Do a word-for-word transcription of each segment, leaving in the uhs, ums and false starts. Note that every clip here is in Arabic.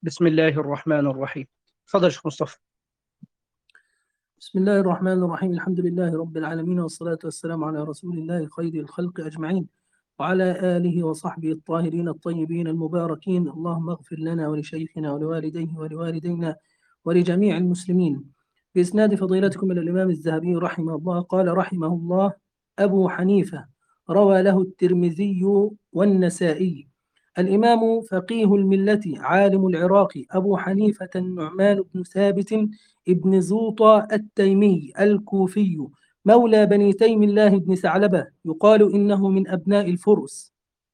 بسم الله الرحمن الرحيم. تفضل يا شيخ مصطفى. بسم الله الرحمن الرحيم. الحمد لله رب العالمين، والصلاة والسلام على رسول الله خير الخلق أجمعين، وعلى آله وصحبه الطاهرين الطيبين المباركين. اللهم اغفر لنا ولشيخنا ولوالديه ولوالدينا ولجميع المسلمين. بإسناد فضيلتكم إلى الإمام الذهبي رحمه الله قال رحمه الله: أبو حنيفة روى له الترمذي والنسائي. الإمام فقيه الملة عالم العراق أبو حنيفة النعمان بن ثابت ابن زوطة التيمي الكوفي، مولى بني تيم الله بن ثعلبة، يقال إنه من أبناء الفرس.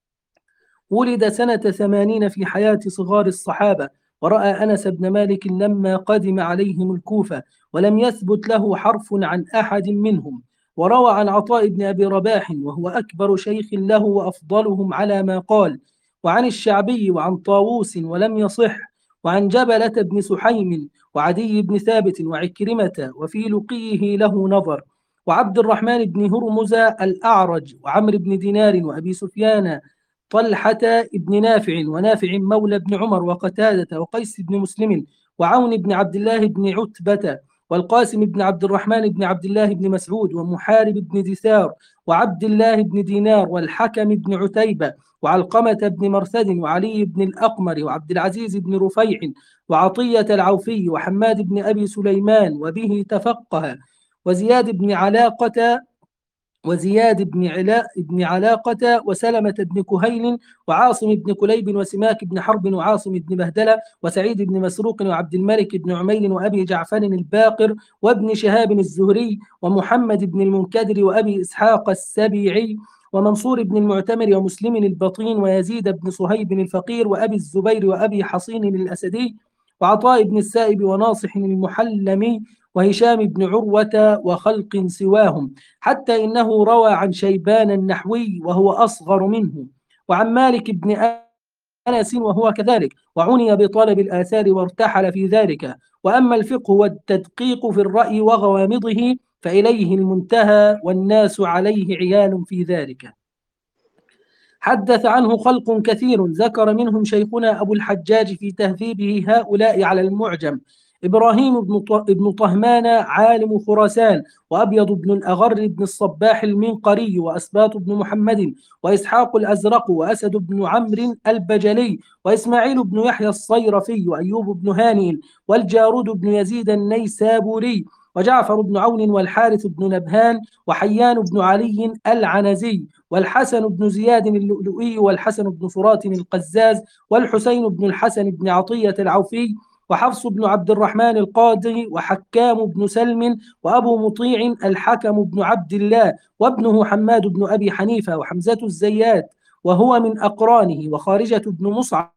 ولد سنة ثمانين في حياة صغار الصحابة، ورأى أنس بن مالك لما قدم عليهم الكوفة، ولم يثبت له حرف عن أحد منهم. وروى عن عطاء بن أبي رباح وهو أكبر شيخ له وأفضلهم على ما قال، وعن الشعبي وعن طاووس ولم يصح، وعن جبلة بن سحيم وعدي بن ثابت وعكرمة، وفي لقيه له نظر. وعبد الرحمن بن هرمز الأعرج وعمرو بن دينار وأبي سفيان طلحة بن نافع ونافع مولى بن عمر وقتادة وقيس بن مسلم وعون بن عبد الله بن عتبة والقاسم بن عبد الرحمن بن عبد الله بن مسعود ومحارب بن دثار وعبد الله بن دينار والحكم بن عتيبة وعلقمة بن مرثد وعلي بن الأقمر وعبد العزيز بن رفيع وعطية العوفي وحماد بن أبي سليمان وبه تفقه، وزياد بن علاقة وزياد بن علاء بن علاقة وسلمة بن كهيل وعاصم بن كليب وسماك بن حرب وعاصم بن بهدلة وسعيد بن مسروق وعبد الملك بن عمير وأبي جعفر الباقر وابن شهاب الزهري ومحمد بن المنكدر وأبي إسحاق السبيعي ومنصور بن المعتمر ومسلم البطين ويزيد بن صهيب الفقير وأبي الزبير وأبي حصين الأسدي وعطاء بن السائب وناصح المحلمي وهشام بن عروة وخلق سواهم، حتى إنه روى عن شيبان النحوي وهو أصغر منه، وعن مالك بن أنس وهو كذلك، وعني بطلب الآثار وارتحل في ذلك. وأما الفقه والتدقيق في الرأي وغوامضه فإليه المنتهى، والناس عليه عيال في ذلك. حدث عنه خلق كثير، ذكر منهم شيخنا أبو الحجاج في تهذيبه هؤلاء على المعجم: إبراهيم بن طهمان عالم خراسان، وأبيض بن الأغر بن الصباح المنقري، وأسباط بن محمد، وإسحاق الأزرق، وأسد بن عمرو البجلي، وإسماعيل بن يحيى الصيرفي، وأيوب بن هانئ، والجارود بن يزيد النيسابوري، وجعفر بن عون، والحارث بن نبهان، وحيان بن علي العنزي، والحسن بن زياد اللؤلؤي، والحسن بن فرات القزاز، والحسين بن الحسن بن عطية العوفي، وحفص بن عبد الرحمن القاضي، وحكام بن سلم، وأبو مطيع الحكم بن عبد الله، وابنه حماد بن أبي حنيفة، وحمزة الزيات وهو من أقرانه، وخارجة بن مصعب،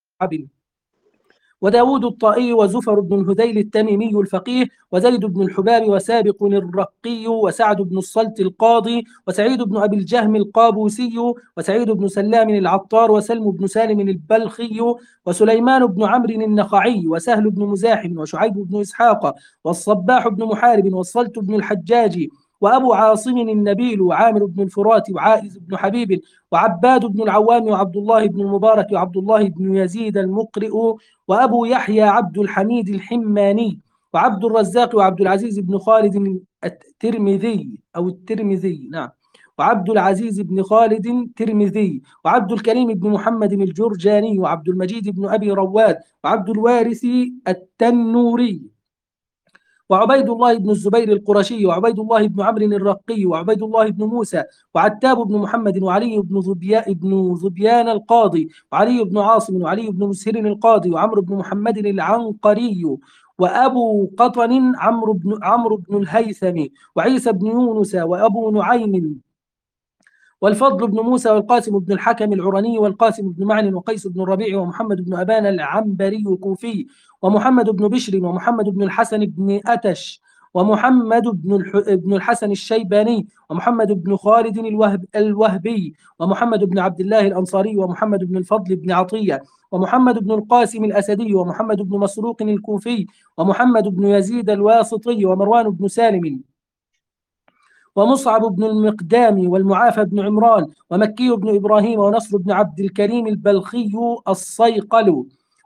وداود الطائي، وزفر بن الهذيل التميمي الفقيه، وزيد بن الحباب، وسابق الرقي، وسعد بن الصلت القاضي، وسعيد بن أبي الجهم القابوسي، وسعيد بن سلام العطار، وسلم بن سالم البلخي، وسليمان بن عمرو النخعي، وسهل بن مزاحم، وشعيب بن إسحاق، والصباح بن محارب، والصلت بن الحجاج، وأبو عاصم النبيل، وعامر بن الفرات، وعائز بن حبيب، وعباد بن العوام، وعبد الله بن المبارك، وعبد الله بن يزيد المقرئ، وأبو يحيى عبد الحميد الحماني، وعبد الرزاق، وعبد العزيز بن خالد الترمذي أو الترمذي نعم وعبد العزيز بن خالد الترمذي، وعبد الكريم بن محمد الجرجاني، وعبد المجيد بن أبي رواد، وعبد الوارث التنوري، وعبيد الله بن الزبير القرشي، وعبيد الله بن عمرو الرقي، وعبيد الله بن موسى، وعتاب بن محمد، وعلي بن ظبيان بن ظبيان القاضي، وعلي بن عاصم، وعلي بن مسهر القاضي، وعمرو بن محمد العنقري، وأبو قطن عمرو بن عمرو بن الهيثم، وعيسى بن يونس، وأبو نعيم، والفضل بن موسى، والقاسم بن الحكم العرني، والقاسم بن معن، وقيس بن الربيع، ومحمد بن أبان العنبري الكوفي، ومحمد بن بشر، ومحمد بن الحسن بن أتش، ومحمد بن بن الحسن الشيباني، ومحمد بن خالد الوهب الوهبي، ومحمد بن عبد الله الأنصاري، ومحمد بن الفضل بن عطية، ومحمد بن القاسم الأسدي، ومحمد بن مسروق الكوفي، ومحمد بن يزيد الواسطي، ومروان بن سالم، ومصعب بن المقدام، والمعافى بن عمران، ومكي بن إبراهيم، ونصر بن عبد الكريم البلخي الصيقل،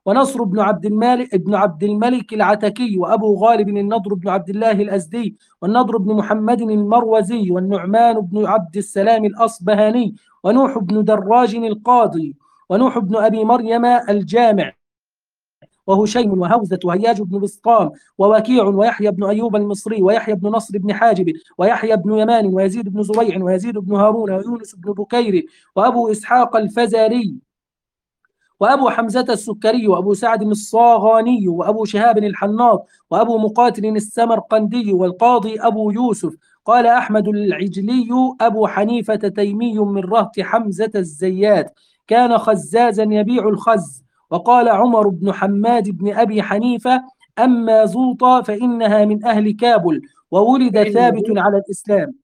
ونصر بن عبد الملك بن عبد الملك العتكي، وأبو غالب النضر بن عبد الله الأزدي، والنضر بن محمد المروزي، والنعمان بن عبد السلام الأصبهاني، ونوح بن دراج القاضي، ونوح بن أبي مريم الجامع، وهشيم وهوزة وهياج بن بسطام، ووكيع ويحيى بن أيوب المصري، ويحيى بن نصر بن حاجب، ويحيى بن يمان، ويزيد بن زريع، ويزيد بن هارون، ويونس بن بكير، وأبو إسحاق الفزاري، وأبو حمزة السكري، وأبو سعد الصاغاني، وأبو شهاب الحناط، وأبو مقاتل السمرقندي، والقاضي أبو يوسف. قال أحمد العجلي: أبو حنيفة تيمي من رهط حمزة الزيات، كان خزازا يبيع الخز. وقال عمر بن حماد بن أبي حنيفة: أما زوطة فإنها من أهل كابل، وولد ثابت فإنه على الإسلام.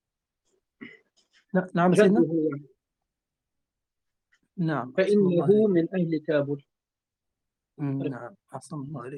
نعم سيدنا. جده يعني. نعم أحسن الله فإنه عليك. من أهل كابل. نعم أحسن الله عليك.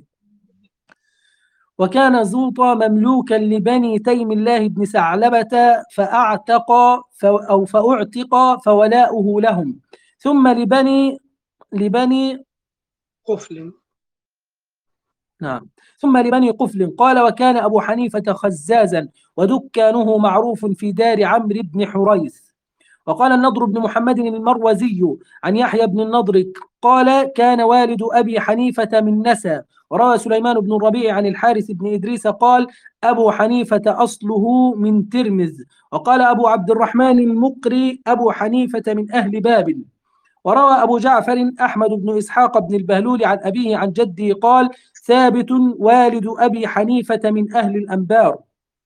وكان زوطة مملوكا لبني تيم الله بن ثعلبة، فأعتق أو فأعتق فولاؤه لهم، ثم لبني لبني قفل. نعم ثم لبني قفل. قال: وكان أبو حنيفة خزازا، ودكانه معروف في دار عمرو بن حريث. وقال النضر بن محمد المروزي عن يحيى بن النضر قال: كان والد أبي حنيفة من نسى. وروى سليمان بن الربيع عن الحارث بن إدريس قال: أبو حنيفة أصله من ترمذ. وقال أبو عبد الرحمن المقري: أبو حنيفة من أهل بابل. وروى أبو جعفر أحمد بن إسحاق بن البهلول عن أبيه عن جده قال: ثابت والد أبي حنيفة من أهل الأنبار.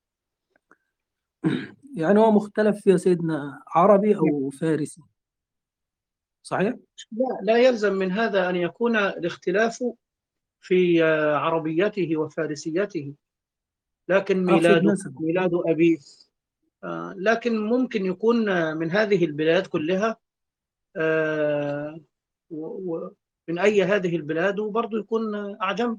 يعني هو مختلف يا سيدنا، عربي أو فارسي، صحيح؟ لا لا يلزم من هذا أن يكون الاختلاف في آه، عربيته وفارسيته، لكن أقصد ميلاده نسبه. ميلاد أبيه. آه، لكن ممكن يكون آه، من هذه البلاد كلها، آه، ومن أي هذه البلاد، وبرضه يكون آه، أعجم.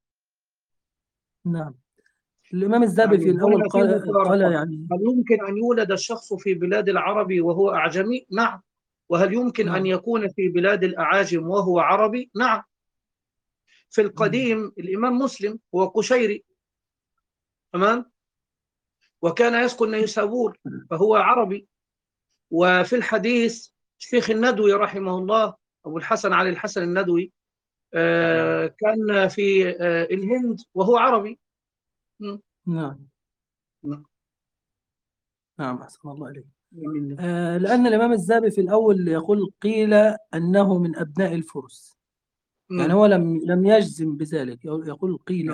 نعم. الإمام الذهبي يعني في الأول هنا في قال, قال مفارقة. يعني. هل يمكن أن يولد الشخص في بلاد العرب وهو أعجمي؟ نعم. وهل يمكن أن نعم. يكون في بلاد الأعاجم وهو عربي؟ نعم. في مم. القديم الإمام مسلم هو قشيري، تمام، وكان يسكن نيسابور، فهو عربي. وفي الحديث الشيخ الندوي رحمه الله، أبو الحسن علي الحسن الندوي، آه، كان في آه، الهند وهو عربي. م. نعم. م. نعم أحسن الله عليك. جميل. آه لأن الإمام الذهبي في الأول يقول: قيل أنه من أبناء الفرس. يعني م. هو لم لم يجزم بذلك، يقول قيل. نعم.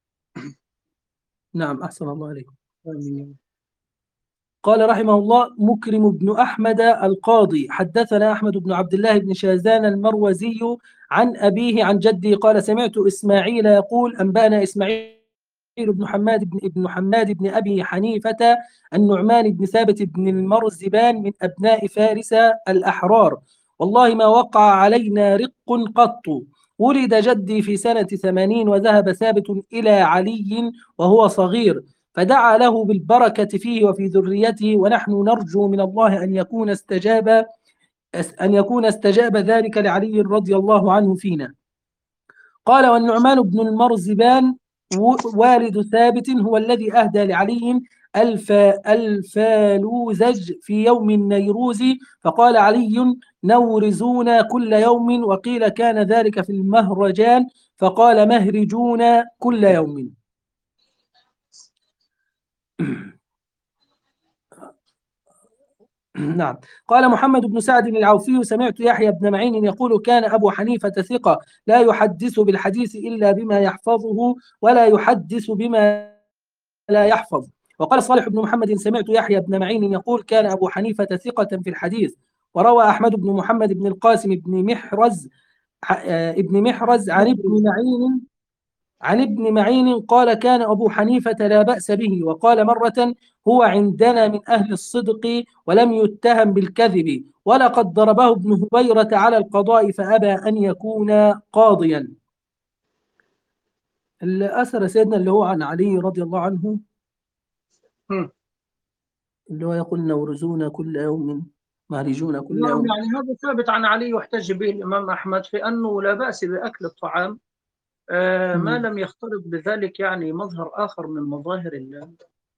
نعم أحسن الله عليك. آمين. قال رحمه الله: مكرم بن أحمد القاضي حدثنا أحمد بن عبد الله بن شازان المروزي عن أبيه عن جده قال: سمعت إسماعيل يقول: أنبأنا إسماعيل بن حماد بن ابن حماد بن أبي حنيفة النعمان بن ثابت بن المرزبان من أبناء فارس الأحرار، والله ما وقع علينا رق قط. ولد جدي في سنة ثمانين، وذهب ثابت إلى علي وهو صغير، فدعا له بالبركة فيه وفي ذريته، ونحن نرجو من الله أن يكون استجاب أن يكون استجاب ذلك لعلي رضي الله عنه فينا. قال: والنعمان بن المرزبان والد ثابت هو الذي أهدى لعلي الف الفالوزج في يوم النيروز، فقال علي: نورزونا كل يوم، وقيل كان ذلك في المهرجان، فقال: مهرجونا كل يوم. نعم. قال محمد بن سعد العوفي: سمعت يحيى بن معين يقول: كان أبو حنيفة ثقة، لا يحدث بالحديث إلا بما يحفظه، ولا يحدث بما لا يحفظ. وقال صالح بن محمد: سمعت يحيى بن معين يقول: كان أبو حنيفة ثقة في الحديث. وروى أحمد بن محمد بن القاسم بن محرز ابن محرز عن ابن معين عن ابن معين قال: كان أبو حنيفة لا بأس به. وقال مرة: هو عندنا من أهل الصدق ولم يتهم بالكذب، ولقد ضربه ابن هبيرة على القضاء فأبى أن يكون قاضيا. الأثر سيدنا اللي هو عن علي رضي الله عنه، م. اللي هو يقول: نورزونا كل يوم، مهرجون كل نعم، يوم. يعني هذا ثابت عن علي يحتج به الإمام أحمد في أنه لا بأس بأكل الطعام آه، ما مم. لم يختلط بذلك يعني مظهر آخر من مظاهر ال-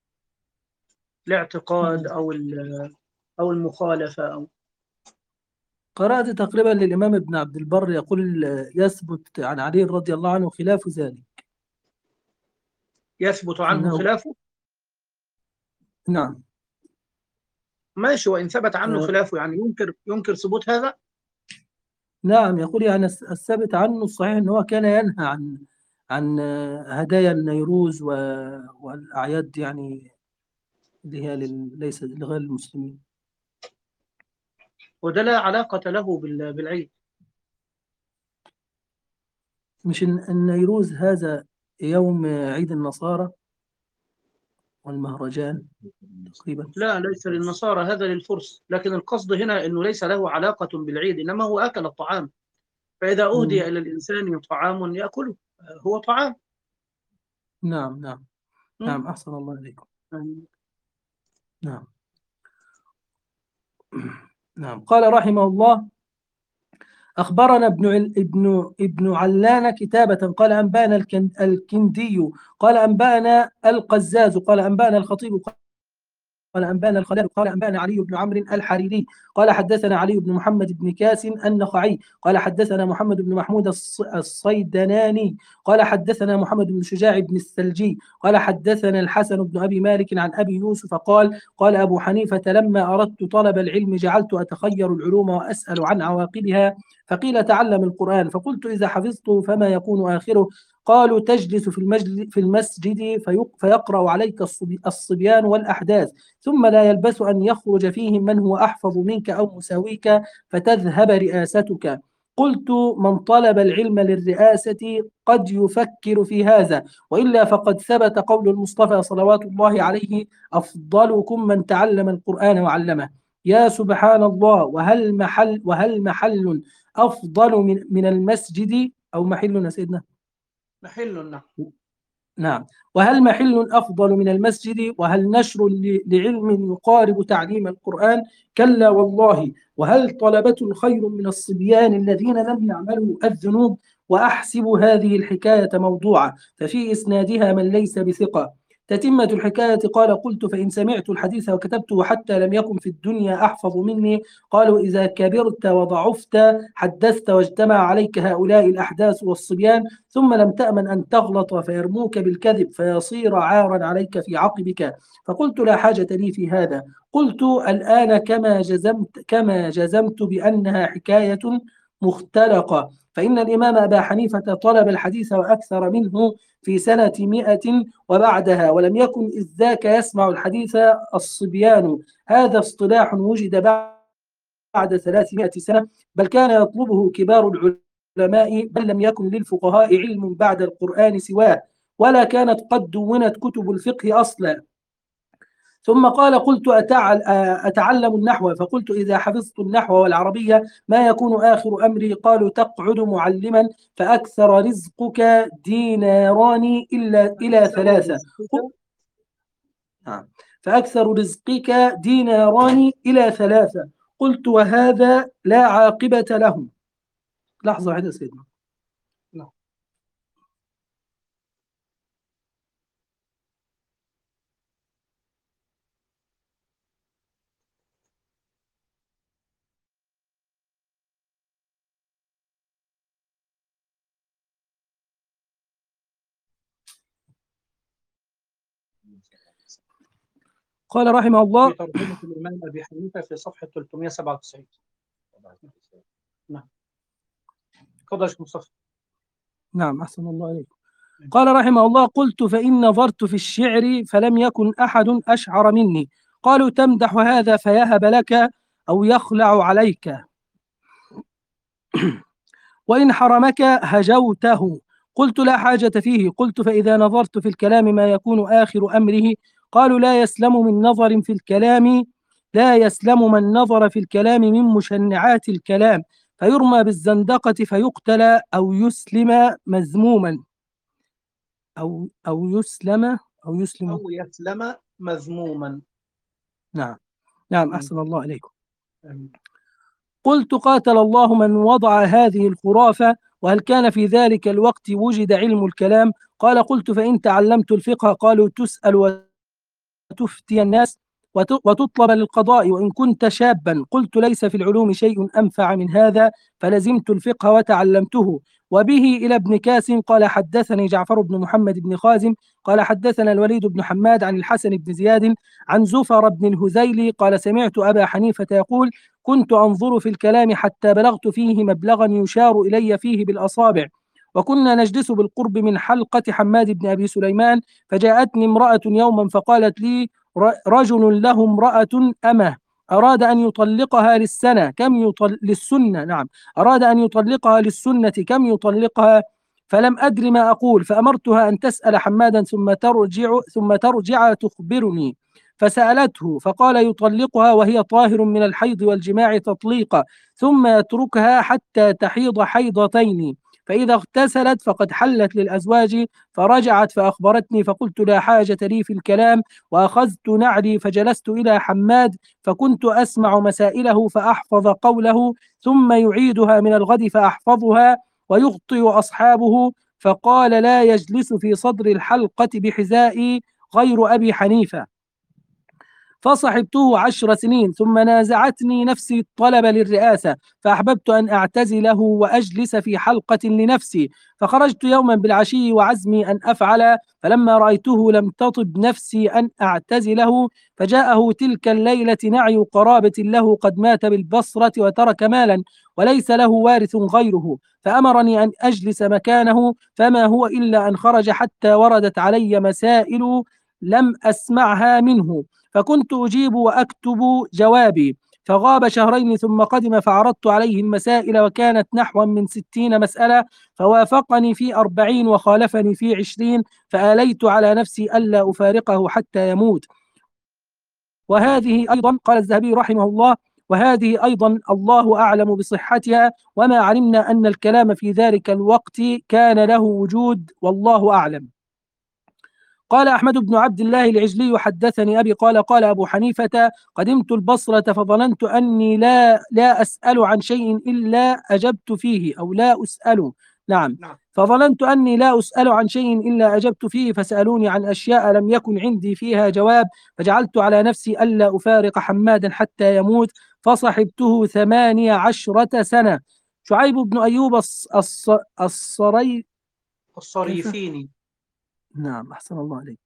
الاعتقاد مم. أو ال- أو المخالفة أو قرأت تقريبا للإمام ابن عبد البر يقول آه، يثبت عن علي رضي الله عنه خلاف ذلك. يثبت عنه أنه خلافه. نعم. ماشي، وإن ثبت عنه آه، خلافه يعني ينكر ينكر ثبوت هذا. نعم، يقول يعني الس- الثابت عنه الصحيح أنه كان ينهى عن عن آه، هدايا النيروز و- والأعياد، يعني اللي هي لل- ليس لغير المسلمين. وده لا علاقة له بال- بالعيد. مش الن- النيروز هذا يوم عيد النصارى والمهرجان تقريبا. لا، ليس للنصارى، هذا للفرس، لكن القصد هنا أنه ليس له علاقة بالعيد، إنما هو أكل الطعام، فإذا مم. أهدي إلى الإنسان طعام يأكله هو طعام. نعم نعم م? نعم، أحسن الله إليكم. يعني نعم. نعم. قال رحمه الله: أخبرنا ابن عل... ابن ابن علان كتابة قال أنبانا الكن... الكندي قال أنبانا القزاز قال أنبانا الخطيب قال أنبانا الخلال قال أنبانا علي بن عمرو الحريري قال حدثنا علي بن محمد بن كاس النخعي قال حدثنا محمد بن محمود الص- الصيدناني قال حدثنا محمد بن شجاع بن السلجي قال حدثنا الحسن بن أبي مالك عن أبي يوسف قال قال أبو حنيفة: لما أردت طلب العلم جعلت أتخير العلوم وأسأل عن عواقبها، فقيل تعلم القرآن، فقلت إذا حفظته فما يكون آخره؟ قالوا: تجلس في المسجد في المسجد فيق- فيقرأ عليك الصبي- الصبيان والأحداث، ثم لا يلبث أن يخرج فيهم من هو أحفظ منك أو مساويك فتذهب رئاستك. قلت: من طلب العلم للرئاسة قد يفكر في هذا، وإلا فقد ثبت قول المصطفى صلوات الله عليه: أفضلكم من تعلم القرآن وعلمه. يا سبحان الله، وهل محل وهل محل أفضل من من المسجد أو محل سيدنا؟ محل. نعم. نعم. وهل محل أفضل من المسجد؟ وهل نشر ل- لعلم يقارب تعليم القرآن؟ كلا والله. وهل طلبة خير من الصبيان الذين لم يعملوا الذنوب؟ وأحسب هذه الحكاية موضوعة، ففي إسنادها من ليس بثقة. تتمة الحكاية: قال: قلت: فإن سمعت الحديث وكتبته حتى لم يكن في الدنيا أحفظ مني. قالوا: إذا كبرت وضعفت حدثت واجتمع عليك هؤلاء الأحداث والصبيان، ثم لم تأمن أن تغلط فيرموك بالكذب فيصير عارا عليك في عقبك. فقلت: لا حاجة لي في هذا. قلت: الآن كما جزمت كما جزمت بأنها حكاية مختلقة، فإن الإمام أبا حنيفة طلب الحديث وأكثر منه في سنة مئة وبعدها، ولم يكن إذ ذاك يسمع الحديث الصبيان. هذا اصطلاح وجد بعد ثلاثمائة سنة، بل كان يطلبه كبار العلماء، بل لم يكن للفقهاء علم بعد القرآن سواه، ولا كانت قد دونت كتب الفقه أصلا. ثم قال: قلت: أتعل أتعلم النحو؟ فقلت: إذا حفظت النحو والعربية ما يكون آخر أمري؟ قالوا: تقعد معلما فأكثر رزقك ديناران إلا إلى ثلاثة. نعم. فأكثر رزقك ديناران إلى ثلاثة. قلت: وهذا لا عاقبة له. لحظة واحدة سيدنا. نعم. قال رحمه في الله: ترجمة الإمام أبي حنيفة في صفحة ثلاثمائة وسبعة وتسعين. نعم. تفضل يا شيخ مصطفى. نعم، أحسن الله عليك. قال رحمه الله: قلت: فإن نظرت في الشعر فلم يكن أحد أشعر مني. قالوا: تمدح هذا فيهب لك أو يخلع عليك، وإن حرمك هجوته. قلت: لا حاجة فيه. قلت: فإذا نظرت في الكلام ما يكون آخر أمره؟ قالوا: لا يسلم من نظر في الكلام لا يسلم من نظر في الكلام من مشنعات الكلام، فيرمى بالزندقة فيقتل أو يسلم مذموما أو أو يسلم أو يسلم. أو يسلم مذموما. نعم نعم، أحسن الله عليكم. قلت قاتل الله من وضع هذه الخرافة، وهل كان في ذلك الوقت وجد علم الكلام؟ قال قلت فإن تعلمت الفقه. قالوا تسأل وتفتي الناس وتطلب للقضاء وإن كنت شابا. قلت ليس في العلوم شيء أنفع من هذا، فلزمت الفقه وتعلمته. وبه إلى ابن كاسم قال حدثني جعفر بن محمد بن خازم قال حدثنا الوليد بن حماد عن الحسن بن زياد عن زفر بن الهذيلي قال سمعت أبا حنيفة يقول كنت أنظر في الكلام حتى بلغت فيه مبلغا يشار إلي فيه بالأصابع، وكنا نجلس بالقرب من حلقة حماد بن أبي سليمان، فجاءتني امرأة يوما فقالت لي رجل له امرأة أمه أراد أن يطلقها للسنة كم يطل... للسنة نعم أراد أن يطلقها للسنة كم يطلقها؟ فلم أدر ما أقول، فأمرتها أن تسأل حمادا ثم ترجع ثم ترجع تخبرني، فسألته فقال يطلقها وهي طاهر من الحيض والجماع تطليقا، ثم يتركها حتى تحيض حيضتين، فإذا اغتسلت فقد حلت للأزواج. فرجعت فأخبرتني فقلت لا حاجة لي في الكلام، وأخذت نعلي فجلست إلى حماد فكنت أسمع مسائله فأحفظ قوله، ثم يعيدها من الغد فأحفظها ويخطئ أصحابه، فقال لا يجلس في صدر الحلقة بحذائي غير أبي حنيفة. فصحبته عشر سنين ثم نازعتني نفسي الطلب للرئاسة، فأحببت أن أعتزله وأجلس في حلقة لنفسي، فخرجت يوما بالعشي وعزمي أن أفعل، فلما رأيته لم تطب نفسي أن أعتزله، فجاءه تلك الليلة نعي قرابة له قد مات بالبصرة وترك مالا وليس له وارث غيره، فأمرني أن أجلس مكانه، فما هو إلا أن خرج حتى وردت علي مسائل لم أسمعها منه، فكنت أجيب وأكتب جوابي، فغاب شهرين ثم قدم فعرضت عليه المسائل وكانت نحو من ستين مسألة، فوافقني في أربعين وخالفني في عشرين، فآليت على نفسي ألا أفارقه حتى يموت. وهذه أيضا قال الذهبي رحمه الله وهذه أيضا الله أعلم بصحتها، وما علمنا أن الكلام في ذلك الوقت كان له وجود والله أعلم. قال أحمد بن عبد الله العجلي حدثني أبي قال قال أبو حنيفة قدمت البصرة فظننت أني لا لا أسأل عن شيء إلا أجبت فيه أو لا أسأل نعم فظننت أني لا أسأل عن شيء إلا أجبت فيه، فسألوني عن أشياء لم يكن عندي فيها جواب، فجعلت على نفسي ألا أفارق حمادا حتى يموت، فصحبته ثمانية عشرة سنة. شعيب بن أيوب الص... الص... الصري الصريفيني نعم أحسن الله عليك.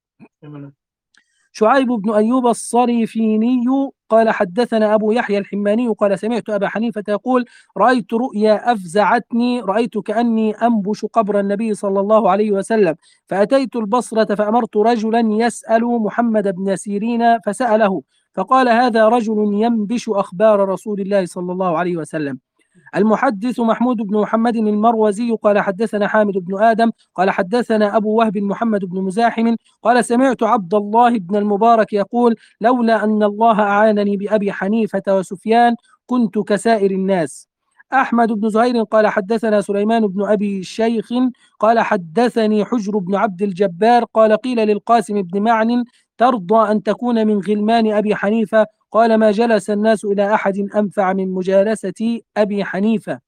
شعيب بن أيوب الصريفيني قال حدثنا أبو يحيى الحماني قال سمعت أبا حنيفة يقول رأيت رؤيا أفزعتني، رأيت كأني أنبش قبر النبي صلى الله عليه وسلم، فأتيت البصرة فأمرت رجلا يسأل محمد بن سيرين فسأله، فقال هذا رجل ينبش أخبار رسول الله صلى الله عليه وسلم. المحدث محمود بن محمد المروزي قال حدثنا حامد بن آدم قال حدثنا أبو وهب محمد بن مزاحم قال سمعت عبد الله بن المبارك يقول لولا أن الله أعانني بأبي حنيفة وسفيان كنت كسائر الناس. أحمد بن زهير قال حدثنا سليمان بن أبي شيخ قال حدثني حجر بن عبد الجبار قال قيل للقاسم بن معن ترضى أن تكون من غلمان أبي حنيفة؟ قال ما جلس الناس إلى أحد أنفع من مجالسة أبي حنيفة.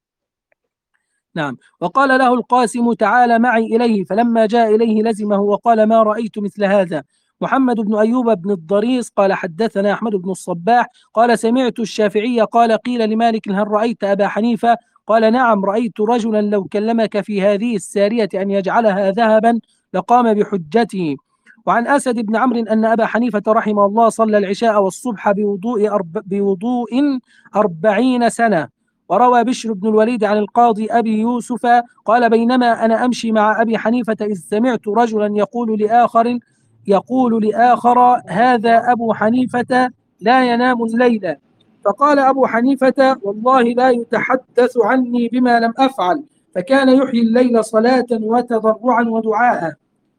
نعم. وقال له القاسم تعال معي إليه، فلما جاء إليه لزمه وقال ما رأيت مثل هذا. محمد بن أيوب بن الضريس قال حدثنا أحمد بن الصباح قال سمعت الشافعي قال قيل لمالك هل رأيت أبا حنيفة؟ قال نعم رأيت رجلا لو كلمك في هذه السارية أن يجعلها ذهبا لقام بحجته. وعن أسد بن عمرو أن أبا حنيفة رحمه الله صلى العشاء والصبح بوضوء, أرب بوضوء أربعين سنة. وروى بشر بن الوليد عن القاضي أبي يوسف قال بينما أنا أمشي مع أبي حنيفة إذ سمعت رجلا يقول لآخر يقول لآخر هذا أبو حنيفة لا ينام الليل، فقال أبو حنيفة والله لا يتحدث عني بما لم أفعل، فكان يحيي الليل صلاة وتضرعا ودعاء.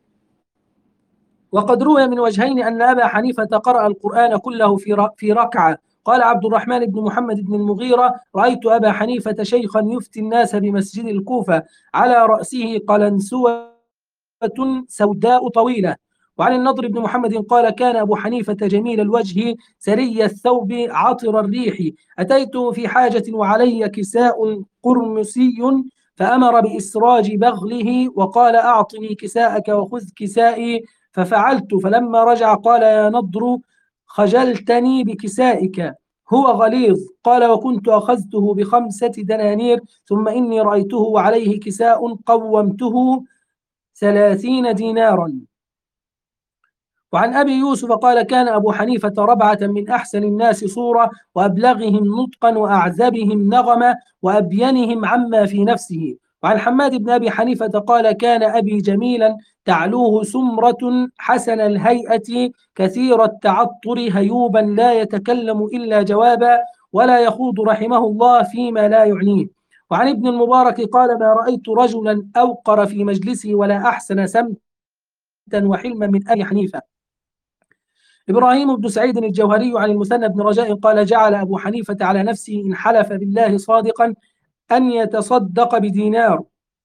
وقد روي من وجهين أن أبا حنيفة قرأ القرآن كله في في ركعة. قال عبد الرحمن بن محمد بن المغيرة رأيت أبا حنيفة شيخا يفتي الناس بمسجد الكوفة على رأسه قلنسوة سوداء طويلة. وعن النضر بن محمد قال كان أبو حنيفة جميل الوجه سري الثوب عطر الريح، أتيت في حاجة وعلي كساء قرمسي فأمر بإسراج بغله وقال أعطني كساءك وخذ كسائي، ففعلت. فلما رجع قال يا نضر خجلتني بكسائك هو غليظ. قال وكنت أخذته بخمسة دنانير ثم إني رأيته وعليه كساء قومته ثلاثين دينارا. وعن أبي يوسف قال كان أبو حنيفة ربعة من أحسن الناس صورة وأبلغهم نطقا وأعذبهم نغمة وأبينهم عما في نفسه. وعن حماد بن أبي حنيفة قال كان أبي جميلا تعلوه سمرة حسن الهيئة كثير التعطر هيوبا لا يتكلم إلا جوابا ولا يخوض رحمه الله فيما لا يعنيه. وعن ابن المبارك قال ما رأيت رجلا أوقر في مجلسه ولا أحسن سمتا وحلما من أبي حنيفة. إبراهيم بن سعيد الجوهري عن المثنى بن رجاء قال جعل أبو حنيفة على نفسه إن حلف بالله صادقا أن يتصدق بدينار،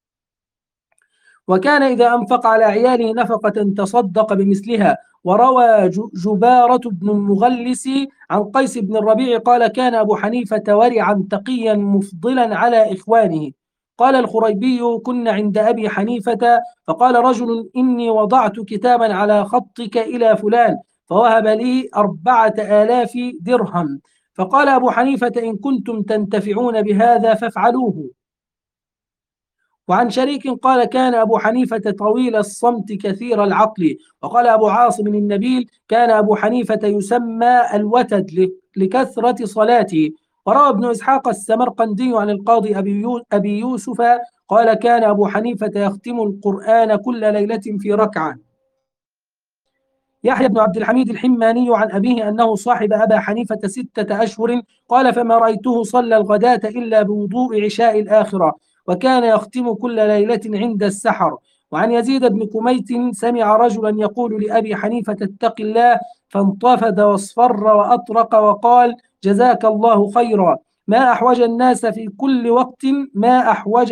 وكان إذا أنفق على عياله نفقة تصدق بمثلها. وروى جبارة بن المغلس عن قيس بن الربيع قال كان أبو حنيفة ورعا تقيا مفضلا على إخوانه. قال الخريبي كنا عند أبي حنيفة فقال رجل إني وضعت كتابا على خطك إلى فلان فوهب لي أربعة آلاف درهم. فقال أبو حنيفة إن كنتم تنتفعون بهذا فافعلوه. وعن شريك قال كان أبو حنيفة طويل الصمت كثير العقل. وقال أبو عاصم النبيل كان أبو حنيفة يسمى الوتد لكثرة صلاته. وروى ابن إسحاق السمرقندي عن القاضي أبي يوسف قال كان أبو حنيفة يختم القرآن كل ليلة في ركعة. يحيى بن عبد الحميد الحماني عن أبيه أنه صاحب أبا حنيفة ستة أشهر قال فما رأيته صلى الغداة إلا بوضوء عشاء الآخرة وكان يختم كل ليلة عند السحر. وعن يزيد بن كميت سمع رجلا يقول لأبي حنيفة اتق الله فانتفض واصفر وأطرق وقال جزاك الله خيرا ما أحوج الناس في كل وقت ما أحوج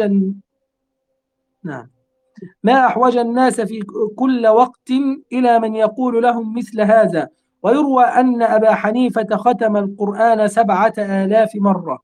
نعم ما أحوج الناس في كل وقت إلى من يقول لهم مثل هذا. ويروى أن أبا حنيفة ختم القرآن سبعة آلاف مرة.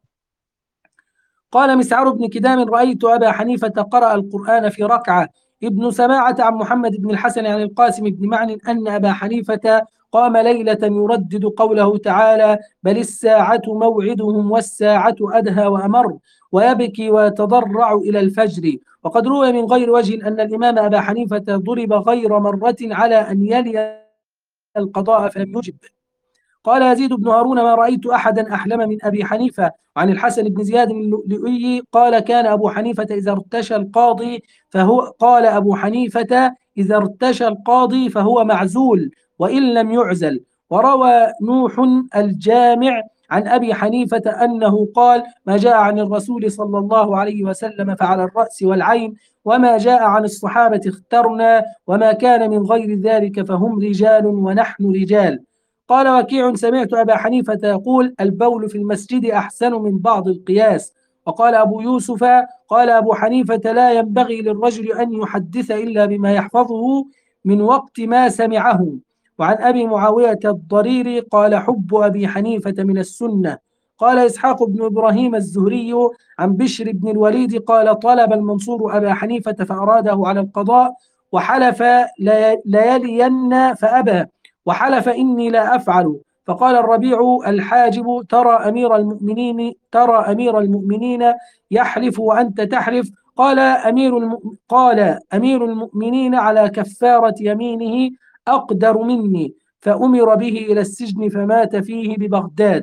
قال مسعر بن كدام رأيت أبا حنيفة قرأ القرآن في ركعة. ابن سماعة عن محمد بن الحسن عن القاسم بن معن أن أبا حنيفة قام ليلة يردد قوله تعالى بل الساعة موعدهم والساعة أدهى وأمر ويبكي ويتضرع إلى الفجر. وقد روى من غير وجه أن الإمام أبا حنيفة ضرب غير مرة على أن يلي القضاء فلم يجب. قال يزيد بن هارون ما رأيت أحدا أحلم من أبي حنيفة. عن الحسن بن زياد اللؤلؤي قال كان أبو حنيفة إذا ارتشى القاضي فهو قال أبو حنيفة إذا ارتشى القاضي فهو معزول وإن لم يعزل. وروى نوح الجامع عن أبي حنيفة أنه قال ما جاء عن الرسول صلى الله عليه وسلم فعلى الرأس والعين وما جاء عن الصحابة اخترنا وما كان من غير ذلك فهم رجال ونحن رجال. قال وكيع سمعت أبا حنيفة يقول البول في المسجد أحسن من بعض القياس. وقال أبو يوسف قال أبو حنيفة لا ينبغي للرجل أن يحدث إلا بما يحفظه من وقت ما سمعه. وعن أبي معاوية الضريري قال حب أبي حنيفة من السنة. قال إسحاق بن إبراهيم الزهري عن بشر بن الوليد قال طلب المنصور أبا حنيفة فأراده على القضاء وحلف ليلين فأبى وحلف إني لا أفعل. فقال الربيع الحاجب ترى أمير المؤمنين ترى أمير المؤمنين يحلف وأنت تحلف. قال أمير الم... قال أمير المؤمنين على كفارة يمينه أقدر مني فأمر به إلى السجن فمات فيه ببغداد.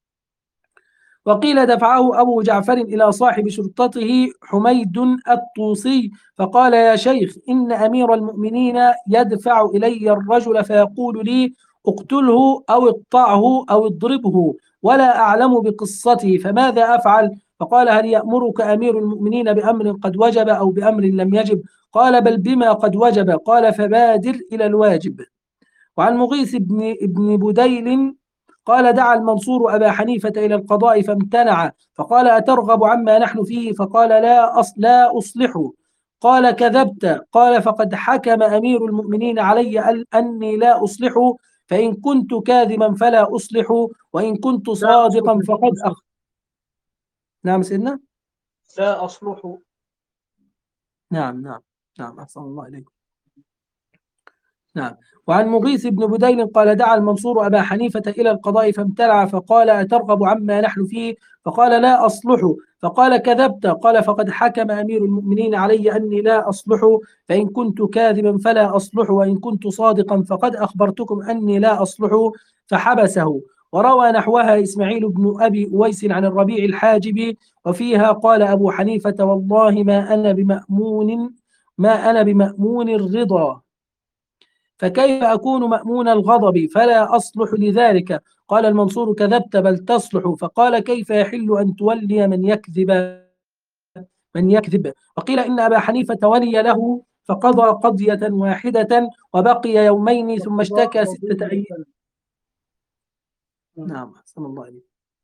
وقيل دفعه أبو جعفر إلى صاحب شرطته حميد الطوسي فقال يا شيخ إن أمير المؤمنين يدفع إلي الرجل فيقول لي اقتله أو اقطعه أو اضربه ولا أعلم بقصته فماذا أفعل؟ فقال هل يأمرك أمير المؤمنين بأمر قد وجب أو بأمر لم يجب؟ قال بل بما قد وجب. قال فبادر إلى الواجب. وعن مغيث بن, بن بديل قال دعا المنصور أبا حنيفة إلى القضاء فامتنع فقال أترغب عما نحن فيه؟ فقال لا, أص لا أصلحه. قال كذبت. قال فقد حكم أمير المؤمنين علي أني لا أصلح، فإن كنت كاذبا فلا أصلح، وإن كنت لا أصلح صادقا فقد أخ. نعم سيدنا. لا أصلح. نعم نعم نعم أحسن الله إليكم. نعم. وعن مغيث بن بديل قال دعا المنصور أبا حنيفة إلى القضاء فامتنع، فقال أترغب عما نحن فيه؟ فقال لا أصلح. فقال كذبت. قال فقد حكم أمير المؤمنين علي أني لا أصلح، فإن كنت كاذبا فلا أصلح، وإن كنت صادقا فقد أخبرتكم أني لا أصلح، فحبسه. وروى نحوها إسماعيل بن أبي أويس عن الربيع الحاجب، وفيها قال أبو حنيفة والله ما أنا بمأمون ما أنا بمأمون الرضا، فكيف أكون مأمون الغضب؟ فلا أصلح لذلك. قال المنصور كذبت بل تصلح. فقال كيف يحل أن تولي من يكذب من يكذب؟ وقيل إن أبا حنيفة ولي له فقضى قضية واحدة وبقي يومين ثم اشتكى ستة أيام. نعم أحسن الله عليك.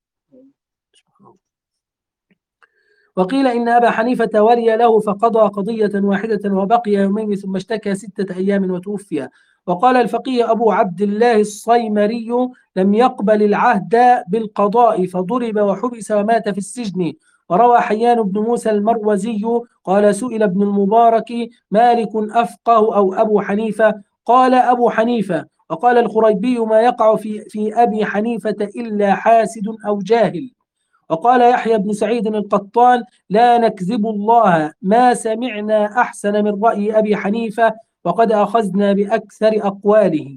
وقيل إن أبا حنيفة ولي له فقضى قضية واحدة وبقي يومين ثم اشتكى ستة أيام وتوفي. وقال الفقيه أبو عبد الله الصيمري لم يقبل العهد بالقضاء فضرب وحبس ومات في السجن. وروى حيان بن موسى المروزي قال سئل ابن المبارك مالك أفقه أو أبو حنيفة؟ قال أبو حنيفة. وقال الخريبي ما يقع في, في أبي حنيفة إلا حاسد أو جاهل. وقال يحيى بن سعيد القطان لا نكذب الله ما سمعنا أحسن من رأي أبي حنيفة وقد أخذنا بأكثر أقواله.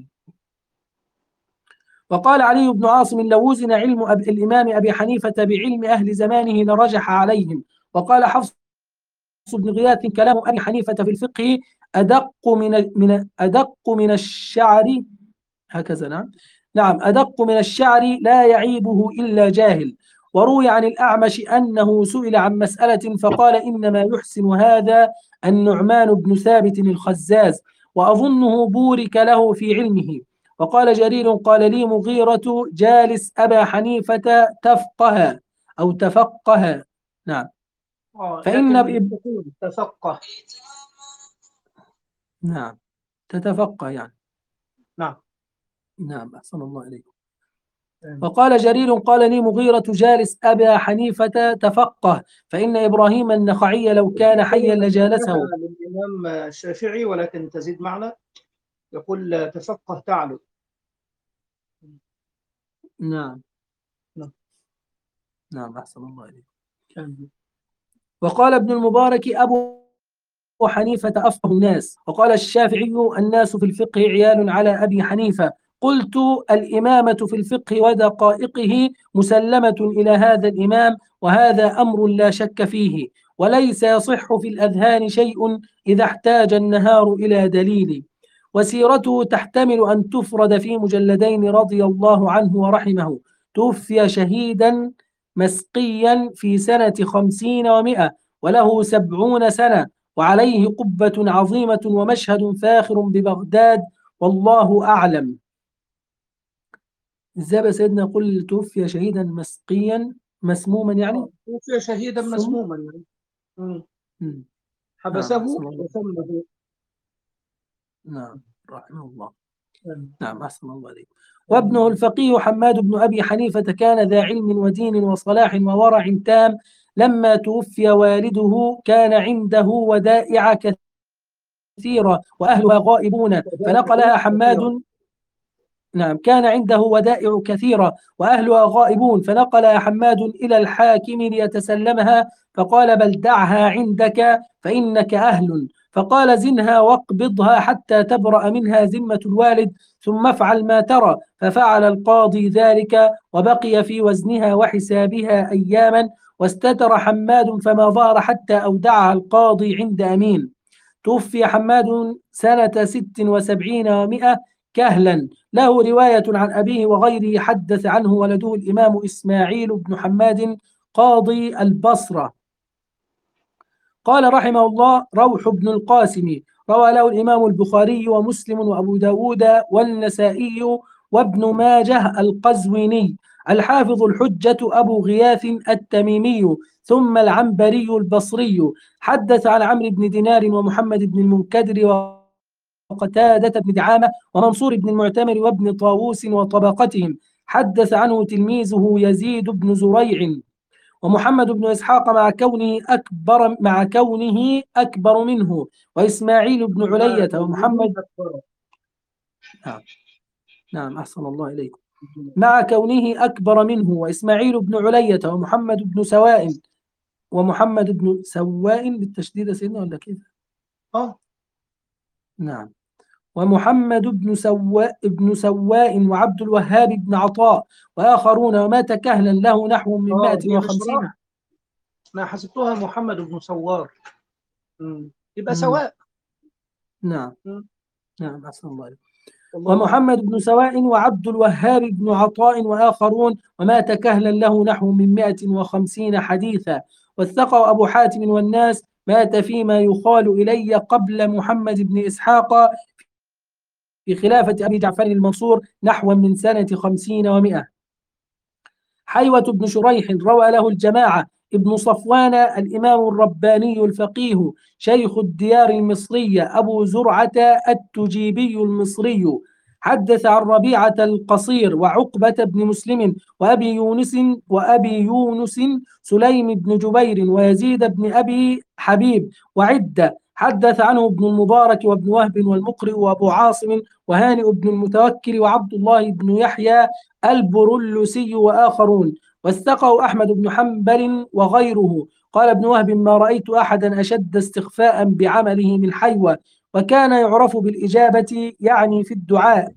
وقال علي بن عاصم لو وزن علم أب الإمام أبي حنيفة بعلم أهل زمانه لرجح عليهم. وقال حفص بن غياث كلام أبي حنيفة في الفقه أدق من من أدق من الشعر، هكذا نعم نعم أدق من الشعر لا يعيبه إلا جاهل. وروي عن الأعمش أنه سئل عن مسألة فقال إنما يحسن هذا النعمان بن ثابت الخزاز، وأظنه بورك له في علمه. وقال جرير قال لي مغيرة جالس أبا حنيفة تفقه أو تفقه. نعم. آه فإن لكن تفقه. نعم تتفقه يعني. نعم نعم أحسن الله إليكم. وقال جرير قال لي مغيرة جالس أبا حنيفة تفقه، فإن إبراهيم النخعي لو كان حيا لجالسه. للإمام الشافعي ولكن تزيد معنا يقول تفقه تعلو. نعم نعم نعم أحسن الله إليك. وقال ابن المبارك أبو حنيفة أفقه الناس. وقال الشافعي الناس في الفقه عيال على أبي حنيفة. قلت الإمامة في الفقه ودقائقه مسلمة إلى هذا الإمام، وهذا أمر لا شك فيه، وليس يصح في الأذهان شيء إذا احتاج النهار إلى دليل. وسيرته تحتمل أن تفرد في مجلدين رضي الله عنه ورحمه. توفي شهيدا مسقيا في سنة خمسين ومائة وله سبعون سنة، وعليه قبة عظيمة ومشهد فاخر ببغداد، والله أعلم. إزاي سيدنا يقول توفي شهيدا مسقيا مسموما يعني؟ توفي شهيدا مسموما يعني. مم. حبسه نعم وسمه. نعم رحمه الله. مم. نعم أحسن الله عليك. وابنه الفقيه حماد بن أبي حنيفة كان ذا علم ودين وصلاح وورع تام. لما توفي والده كان عنده ودائع كثيرة وأهلها غائبون، فنقلها حماد. نعم كان عنده ودائع كثيرة وأهلها غائبون، فنقلها حماد إلى الحاكم ليتسلمها، فقال بل دعها عندك فإنك أهل. فقال زنها واقبضها حتى تبرأ منها ذمة الوالد، ثم افعل ما ترى. ففعل القاضي ذلك وبقي في وزنها وحسابها أياما، واستتر حماد فما ظهر حتى أودعها القاضي عند أمين. توفي حماد سنة ست وسبعين ومائة كهلا. له رواية عن أبيه وغيره حدث عنه ولده الإمام إسماعيل بن حماد قاضي البصرة. قال رحمه الله روح بن القاسم روى له الإمام البخاري ومسلم وأبو داود والنسائي وابن ماجه القزويني. الحافظ الحجة أبو غياث التميمي ثم العنبري البصري. حدث عن عمرو بن دينار ومحمد بن المنكدر وقتادة بن دعامة ومنصور بن المعتمر وابن طاووس وطبقتهم. حدث عنه تلميذه يزيد بن زريع ومحمد بن إسحاق مع كونه أكبر مع كونه أكبر منه، وإسماعيل بن علية ومحمد نعم نعم أحسن الله إليكم مع كونه أكبر منه، وإسماعيل بن علية ومحمد بن سواء ومحمد بن سواء بالتشديد سيدنا ولا كيف؟ اه نعم ومحمد بن سواء بن سواء وعبد الوهاب بن عطاء وآخرون، ومات كهلا له نحو من اه مائة دي مش وخمسين. راح. انا حسبتها محمد بن سوار. مم. يبقى مم. سواء. نعم مم. نعم أحسن الله عليك. الله أعلم. ومحمد بن سواء وعبد الوهاب بن عطاء وآخرون، ومات كهلا له نحو من مائة وخمسين حديثا. وثقه أبو حاتم والناس، مات فيما يخال إلي قبل محمد بن إسحاق في خلافة أبي جعفر المنصور نحو من سنة خمسين ومائة. حيوة بن شريح روى له الجماعة. ابن صفوان الإمام الرباني الفقيه شيخ الديار المصرية أبو زرعة التجيبي المصري. حدث عن ربيعة القصير وعقبة بن مسلم وأبي يونس وأبي يونس سليم بن جبير ويزيد بن أبي حبيب وعدة. حدث عنه ابن المبارك وابن وهب والمقرئ وأبو عاصم وهانئ بن المتوكل وعبد الله بن يحيى البرلسي وآخرون. وثقه أحمد بن حنبل وغيره. قال ابن وهب: ما رأيت أحدا أشد استخفاء بعمله من حيوة، وكان يعرف بالإجابة يعني في الدعاء.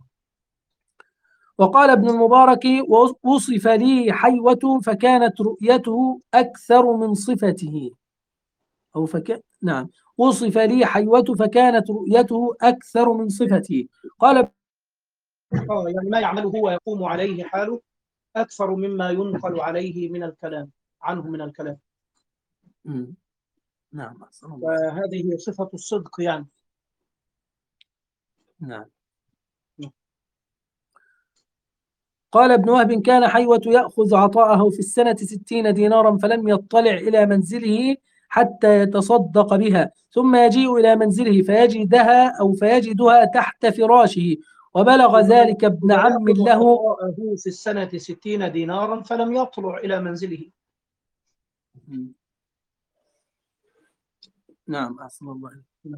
وقال ابن المبارك: وصف لي حيوة فكانت رؤيته أكثر من صفته، أو فك... نعم وصف لي حيوة فكانت رؤيته أكثر من صفته. قال اه يعني ما يعمله ويقوم عليه حاله أكثر مما ينقل عليه من الكلام عنه من الكلام. مم. نعم أحسن الله. وهذه صفة الصدق يعني. نعم. قال ابن وهب: كان حيوة يأخذ عطاءه في السنة ستين دينارا فلم يطلع إلى منزله حتى يتصدق بها، ثم يجيء إلى منزله فيجدها أو فيجدها تحت فراشه. وبلغ ذلك ابن عم له عطاءه في السنة ستين دينارا فلم يطلع إلى منزله. نعم أحسن الله.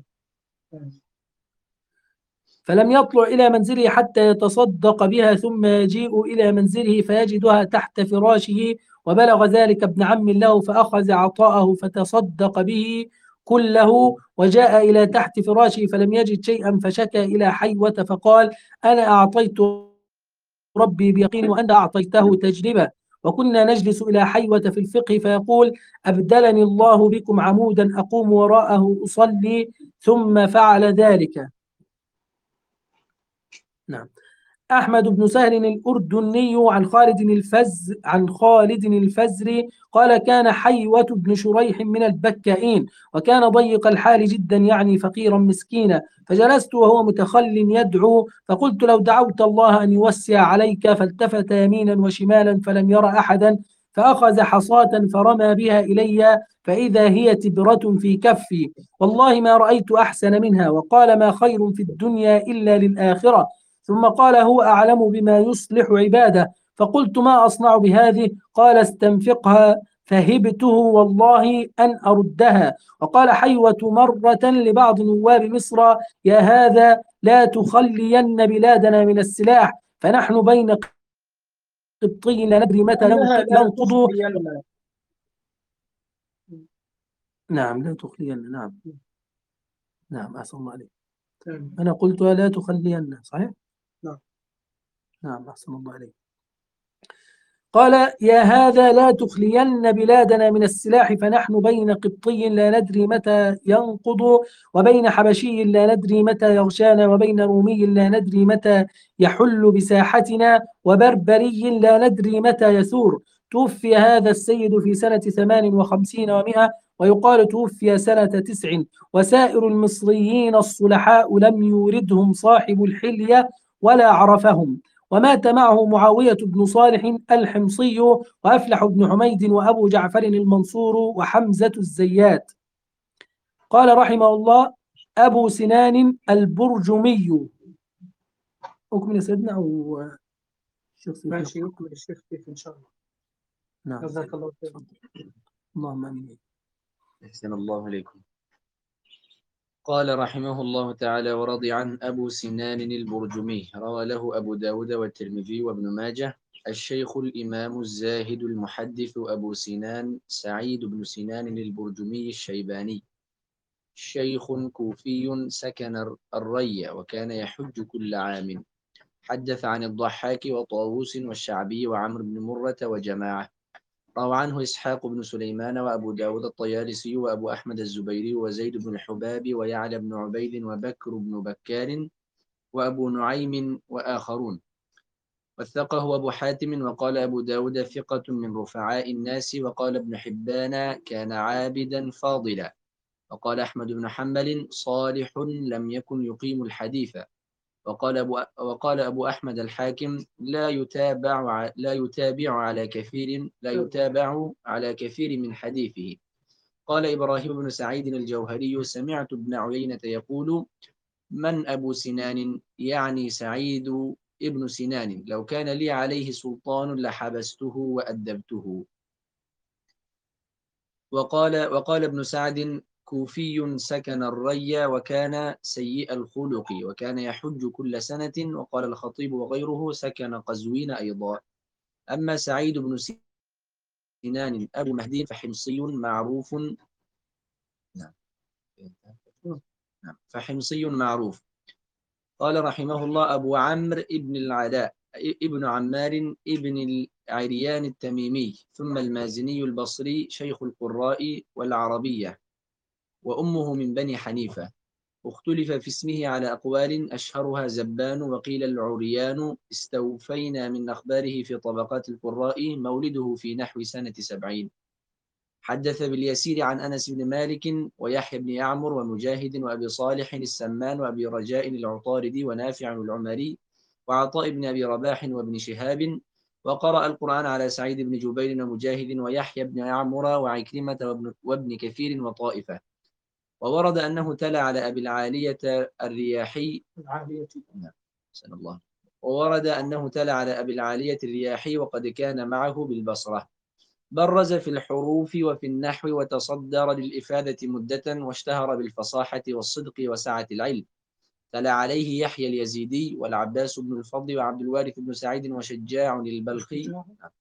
فلم يطلع إلى منزله حتى يتصدق بها، ثم يجيء إلى منزله فيجدها تحت فراشه. وبلغ ذلك ابن عم له فأخذ عطاءه فتصدق به كله، وجاء إلى تحت فراشه فلم يجد شيئا فشكى إلى حيوة فقال: أنا أعطيت ربي بيقين وأنت أعطيته تجربة. وكنا نجلس إلى حيوة في الفقه فيقول: أبدلني الله بكم عمودا أقوم وراءه أصلي، ثم فعل ذلك. نعم. أحمد بن سهل الأردني عن خالد الفز عن خالد الفزري قال: كان حيوة بن شريح من البكائين، وكان ضيق الحال جدا يعني فقيرا مسكينا، فجلست وهو متخل يدعو، فقلت: لو دعوت الله أن يوسع عليك. فالتفت يمينا وشمالا فلم ير أحدا، فأخذ حصاة فرمى بها إلي، فإذا هي تبرة في كفي، والله ما رأيت أحسن منها. وقال: ما خير في الدنيا إلا للآخرة. ثم قال: هو أعلم بما يصلح عباده. فقلت: ما أصنع بهذه؟ قال: استنفقها. فهبته والله أن أردها. وقال حيوة مرة لبعض نواب مصر: يا هذا لا تخلين بلادنا من السلاح، فنحن بين قبطي لا ندري متى ينقض. نعم لا تخلين. نعم نعم أحسن الله عليك. أنا قلت لا تخلين، صحيح؟ نعم نعم أحسن الله عليك. قال: يا هذا لا تخلين بلادنا من السلاح، فنحن بين قبطي لا ندري متى ينقض، وبين حبشي لا ندري متى يغشانا، وبين رومي لا ندري متى يحل بساحتنا، وبربري لا ندري متى يثور. توفي هذا السيد في سنة ثمان وخمسين ومئة، ويقال توفي سنة تسع. وسائر المصريين الصلحاء لم يوردهم صاحب الحلية ولا عرفهم. ومات معه معاوية بن صالح الحمصي وأفلح بن حميد وأبو جعفر المنصور وحمزة الزيات. قال رحمه الله: أبو سنان البرجمي. أكمل يا سيدنا أو الشيخ سيف؟ ماشي، يكمل الشيخ كيف إن شاء الله. نعم. جزاك الله خير. اللهم آمين. أحسن الله إليكم. قال رحمه الله تعالى ورضي عن أبو سنان البرجمي، روى له أبو داود والترمذي وابن ماجه. الشيخ الإمام الزاهد المحدث أبو سنان سعيد بن سنان البرجمي الشيباني، شيخ كوفي سكن الري وكان يحج كل عام. حدث عن الضحاك وطاووس والشعبي وعمرو بن مرة وجماعة. روى عنه إسحاق بن سليمان وأبو داود الطيالسي وأبو أحمد الزبيري وزيد بن الحباب ويعلى بن عبيد وبكر بن بكار وأبو نعيم وآخرون. وثقه أبو حاتم وقال أبو داود ثقة من رفعاء الناس. وقال ابن حبان كان عابدا فاضلا. وقال أحمد بن حنبل صالح لم يكن يقيم الحديث. وقال أبو وقال أبو أحمد الحاكم لا يتابع لا يتابع على كثير لا يتابع على كثير من حديثه. قال إبراهيم بن سعيد الجوهري سمعت ابن عيينة يقول: من أبو سنان؟ يعني سعيد ابن سنان، لو كان لي عليه سلطان لحبسته وأدبته. وقال وقال ابن سعد كوفي سكن الري وكان سيء الخلق وكان يحج كل سنة. وقال الخطيب وغيره سكن قزوين أيضا. أما سعيد بن سنان أبو مهدي فحمصي معروف نعم فحمصي معروف. قال رحمه الله أبو عمرو ابن العلاء ابن عمار ابن العريان التميمي ثم المازني البصري، شيخ القراء والعربية، وأمه من بني حنيفة. اختلف في اسمه على أقوال أشهرها زبان وقيل العريان. استوفينا من أخباره في طبقات القراء مولده في نحو سنة سبعين. حدث باليسير عن أنس بن مالك ويحيى بن يعمر ومجاهد وأبي صالح السمان وأبي رجاء العطاردي ونافع العمري وعطاء بن أبي رباح وابن شهاب. وقرأ القرآن على سعيد بن جبير ومجاهد ويحيى بن يعمر وعكرمة وابن, وابن كثير وطائفة. وورد أنه تلا على أبي العالية الرياحي العالية. نعم سأل الله. وورد أنه تلا على أبي العالية الرياحي وقد كان معه بالبصرة. برز في الحروف وفي النحو وتصدر للإفادة مدة واشتهر بالفصاحة والصدق وسعة العلم. تلا عليه يحيى اليزيدي والعباس بن الفضل وعبد الوارث بن سعيد وشجاع البلخي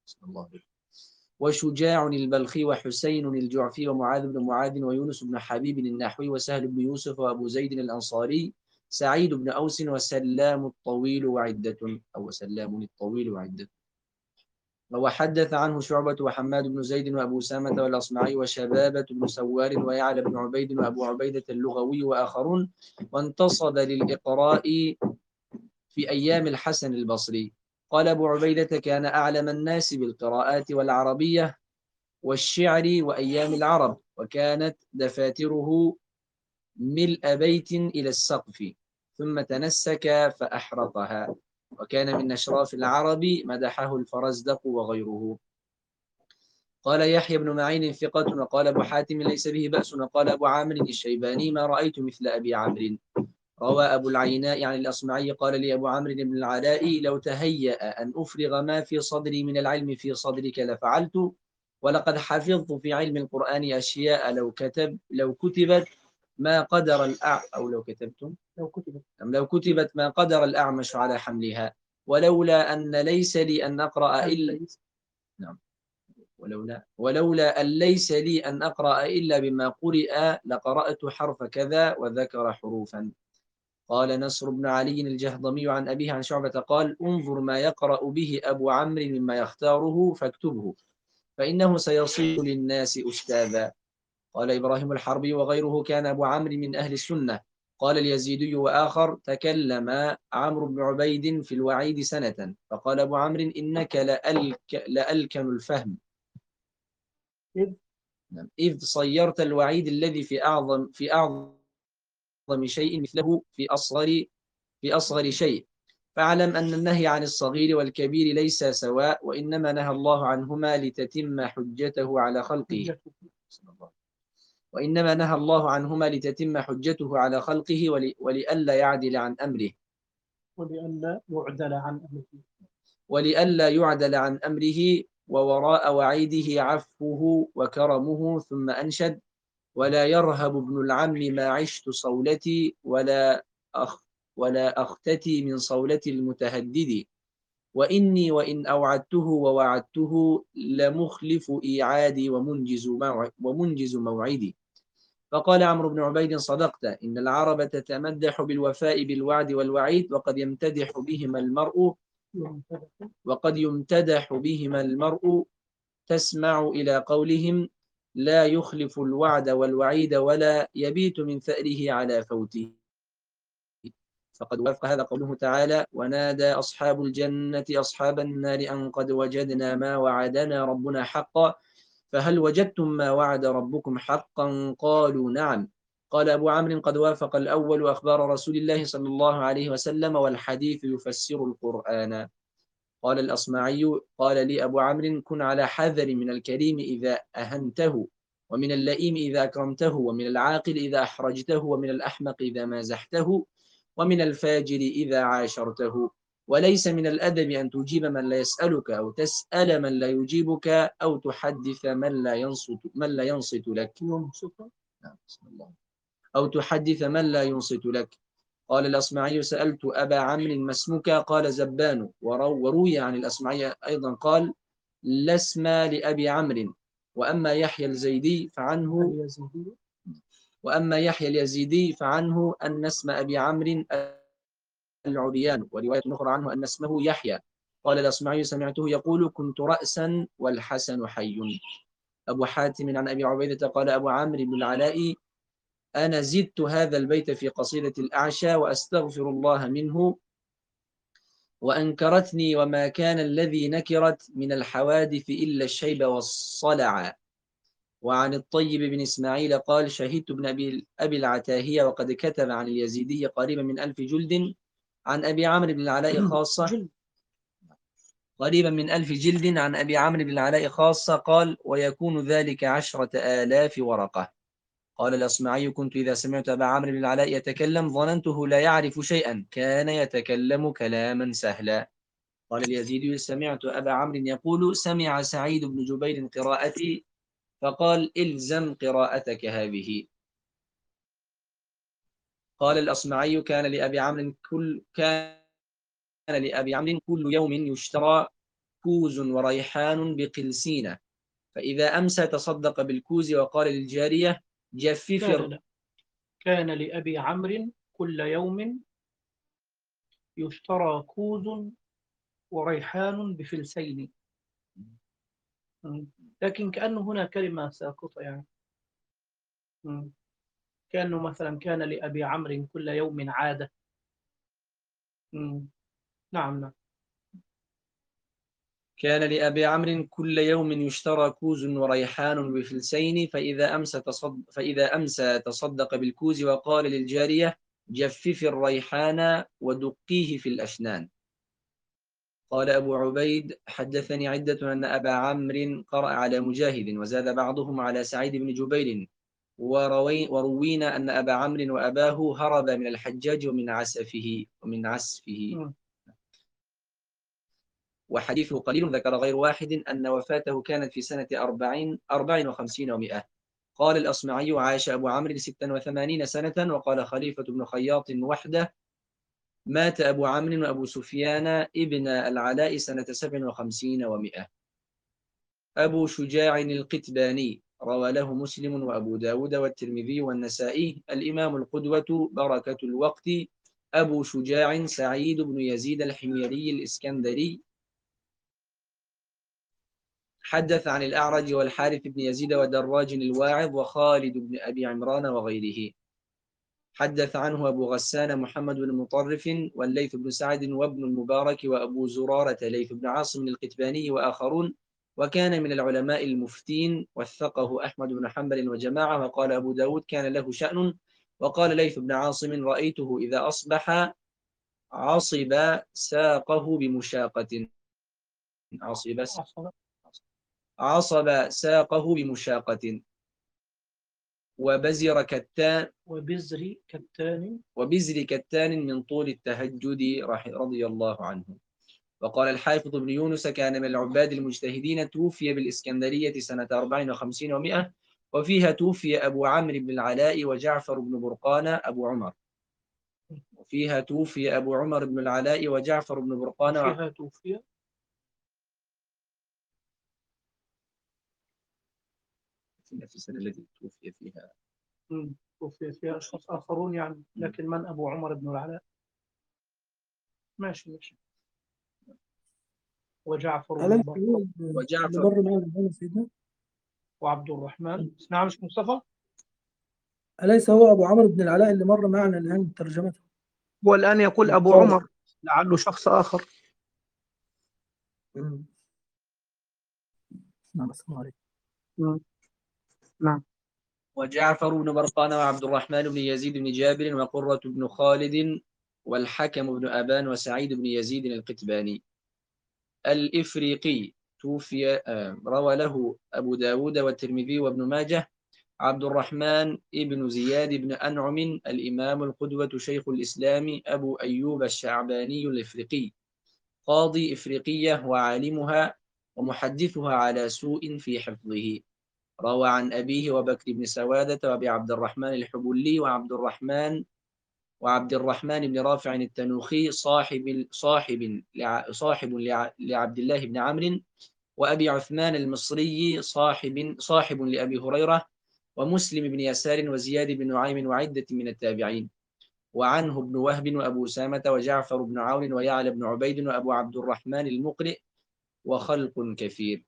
وشجاع البلخي وحسين الجعفي ومعاذ بن معاذ ويونس بن حبيب النحوي وسهل بن يوسف وأبو زيد الأنصاري، سعيد بن أوس وسلام الطويل وعدة أو سلام الطويل وعدة. وحدث عنه شعبة وحماد بن زيد وأبو سامة والأصمعي وشبابة بن سوار ويعلى بن عبيد وأبو عبيدة اللغوي وآخرون. وانتصب للإقراء في أيام الحسن البصري. قال أبو عبيدة كان أعلم الناس بالقراءات والعربية والشعر وأيام العرب، وكانت دفاتره ملء بيت إلى السقف ثم تنسك فأحرقها. وكان من أشراف العرب، مدحه الفرزدق وغيره. قال يحيى بن معين ثقة. وقال أبو حاتم ليس به بأس. وقال أبو عامر الشيباني ما رأيت مثل أبي عمرو. روى أبو العيناء يعني الأصمعي قال لي أبو عمرو بن العلاء لو تهيأ أن أفرغ ما في صدري من العلم في صدرك لفعلت. ولقد حفظت في علم القرآن أشياء لو كتب لو كتبت ما قدر الأع أو لو كتبتم لو كتبت أم لو كتبت ما قدر الأعمش على حملها. ولولا أن ليس لي أن أقرأ إلا نعم ولولا ولولا أن ليس لي أن أقرأ إلا بما قرئ لقرأت حرف كذا وذكر حروفا. قال نصر بن علي الجهضمي عن أبيه عن شعبة قال انظر ما يقرأ به أبو عمرو مما يختاره فاكتبه فإنه سيصير للناس أستاذا. قال إبراهيم الحربي وغيره كان أبو عمرو من أهل السنة. قال اليزيدي وآخر تكلم عمرو بن عبيد في الوعيد سنة فقال أبو عمرو إنك لألك لألكن الفهم إذ إذ صيرت الوعيد الذي في أعظم في أعظم شيء مثله في أصغر في أصغر شيء. فاعلم أن النهي عن الصغير والكبير ليس سواء، وإنما نهى الله عنهما لتتم حجته على خلقه وإنما نهى الله عنهما لتتم حجته على خلقه ول- ولئلا يعدل عن أمره ولئلا يعدل عن أمره. ولئلا يعدل عن أمره ووراء وعيده عفوه وكرمه. ثم أنشد: ولا يرهب ابن العم ما عشت صولتي ولا أخ ولا أختتي من صولة المتهدد، وإني وإن أوعدته ووعدته لمخلف إيعادي ومنجز موع- ومنجز موعدي. فقال عمرو بن عبيد: صدقت، إن العرب تتمدح بالوفاء بالوعد والوعيد، وقد يمتدح بهما المرء وقد يمتدح بهما المرء تسمع إلى قولهم: لا يخلف الوعد والوعيد ولا يبيت من ثأره على فوته. فقد وافق هذا قوله تعالى: ونادى أصحاب الجنة أصحاب النار أن قد وجدنا ما وعدنا ربنا حقا فهل وجدتم ما وعد ربكم حقا؟ قالوا نعم. قال أبو عمرو: قد وافق الأول أخبار رسول الله صلى الله عليه وسلم، والحديث يفسر القرآن. قال الأصمعي: قال لي أبو عمرو: كن على حذر من الكريم إذا أهنته، ومن اللئيم إذا أكرمته، ومن العاقل إذا أحرجته، ومن الأحمق إذا مازحته، ومن الفاجر إذا عاشرته. وليس من الأدب أن تجيب من لا يسألك، أو تسأل من لا يجيبك، أو تحدث من لا ينصت من لا ينصت لك أو تحدث من لا ينصت لك. قال الأصمعي: سألت أبا عمرو ما اسمك؟ قال: زبان. وروي عن الأصمعي أيضا قال: لا اسم لأبي عمرو. وأما يحيى الزيدي فعنه وأما يحيى اليزيدي فعنه أن اسم أبي عمرو العريان، ورواية أخرى عنه أن اسمه يحيى. قال الأصمعي: سمعته يقول: كنت رأسا والحسن حي. أبو حاتم عن أبي عبيدة قال أبو عمرو بن العلاء: أنا زدت هذا البيت في قصيدة الأعشى وأستغفر الله منه، وأنكرتني وما كان الذي نكرت من الحوادث إلا الشيب والصلع. وعن الطيب بن إسماعيل قال: شهدت ابن أبي, أبي العتاهية وقد كتب عن اليزيدي قريبا من ألف جلد. عن أبي عمرو بن العلاء خاصة قريبا من ألف جلد عن أبي عمرو بن العلاء خاصة قال: ويكون ذلك عشرة آلاف ورقة. قال الأصمعي: كنت إذا سمعت أبا عمرو بن العلاء يتكلم ظننته لا يعرف شيئا، كان يتكلم كلاما سهلا. قال اليزيدي: سمعت أبا عمرو يقول: سمع سعيد بن جبير قراءتي فقال: إلزم قراءتك هذه. قال الأصمعي: كان لأبي عمرو كل كان لأبي عمرو كل يوم يشترى كوز وريحان بقلسينة، فإذا أمسى تصدق بالكوز وقال للجارية: جفف. لا لا لا. كان لأبي عمرو كل يوم يشترى كوز وريحان بفلسين. مم. لكن كأنه هنا كلمة ساقطة يعني. مم. كأنه مثلا كان لأبي عمرو كل يوم عادة. مم. نعم نعم. كان لأبي عمرو كل يوم يشترى كوز وريحان بفلسين، فإذا أمسى تصدق, فإذا أمسى تصدق بالكوز وقال للجارية: جفف الريحان ودقيه في الأشنان. قال أبو عبيد: حدثني عدة أن أبا عمرو قرأ على مجاهد، وزاد بعضهم على سعيد بن جبير. وروي وروينا أن أبا عمرو وأباه هرب من الحجاج ومن عسفه ومن عسفه مم. وحديثه قليل. ذكر غير واحد أن وفاته كانت في سنة أربعين أربع وخمسين ومئة. قال الأصمعي: عاش أبو عمرو ستا وثمانين سنة. وقال خليفة بن خياط وحده: مات أبو عمرو وأبو سفيان ابن العلاء سنة سبع وخمسين ومئة. أبو شجاع القتباني روى له مسلم وأبو داود والترمذي والنسائي. الإمام القدوة بركة الوقت أبو شجاع سعيد بن يزيد الحميري الإسكندري، حدث عن الأعرج والحارث بن يزيد ودراج الواعظ وخالد بن أبي عمران وغيره. حدث عنه أبو غسان محمد بن مطرف والليث بن سعد وابن المبارك وأبو زرارة ليث بن عاصم القتباني وآخرون، وكان من العلماء المفتين، وثقه أحمد بن حنبل وجماعة. وقال أبو داود: كان له شأن. وقال ليث بن عاصم: رأيته إذا أصبح عصب ساقه بمشاقة. عصب عصب ساقه بمشاقة. وبزر كتان وبزر كتان وبزر كتان من طول التهجد رضي الله عنه. وقال الحافظ بن يونس كان من العباد المجتهدين، توفي بالإسكندرية سنة أربع وخمسين ومئة، وفيها توفي أبو عمرو بن العلاء وجعفر بن برقان أبو عمر. وفيها توفي أبو عمر بن العلاء وجعفر بن برقان. وفيها توفي في نفس السنة التي توفي فيها. مم. توفي فيها أشخاص آخرون يعني، لكن من أبو عمر بن العلاء؟ ماشي ماشي. وجعفر بن أليس برقان هو اللي وجعفر مر معنا الآن سيدنا؟ وعبد الرحمن. نعم مش مصطفى؟ أليس هو أبو عمرو بن العلاء اللي مر معنا الآن ترجمته؟ هو الآن يقول أبو قال. عمر، لعله شخص آخر. مم. نعم السلام عليكم. مم. نعم. وجعفر بن برقان وعبد الرحمن بن يزيد بن جابر وقرة بن خالد والحكم بن أبان وسعيد بن يزيد القتباني الإفريقي، توفي آه، روى له أبو داود والترمذي وابن ماجه. عبد الرحمن ابن زياد بن أنعم الإمام القدوة شيخ الإسلام أبو أيوب الشعباني الإفريقي، قاضي إفريقية وعالمها ومحدثها على سوء في حفظه. روى عن أبيه وبكر بن سوادة وأبي عبد الرحمن الحبلي وعبد الرحمن وعبد الرحمن بن رافع التنوخي صاحب صاحب صاحب لعبد الله بن عمرو، وأبي عثمان المصري صاحب صاحب لأبي هريرة، ومسلم بن يسار وزياد بن نعيم وعدة من التابعين. وعنه ابن وهب وأبو سامة وجعفر بن عون ويعلى بن عبيد وأبو عبد الرحمن المقرئ وخلق كثير.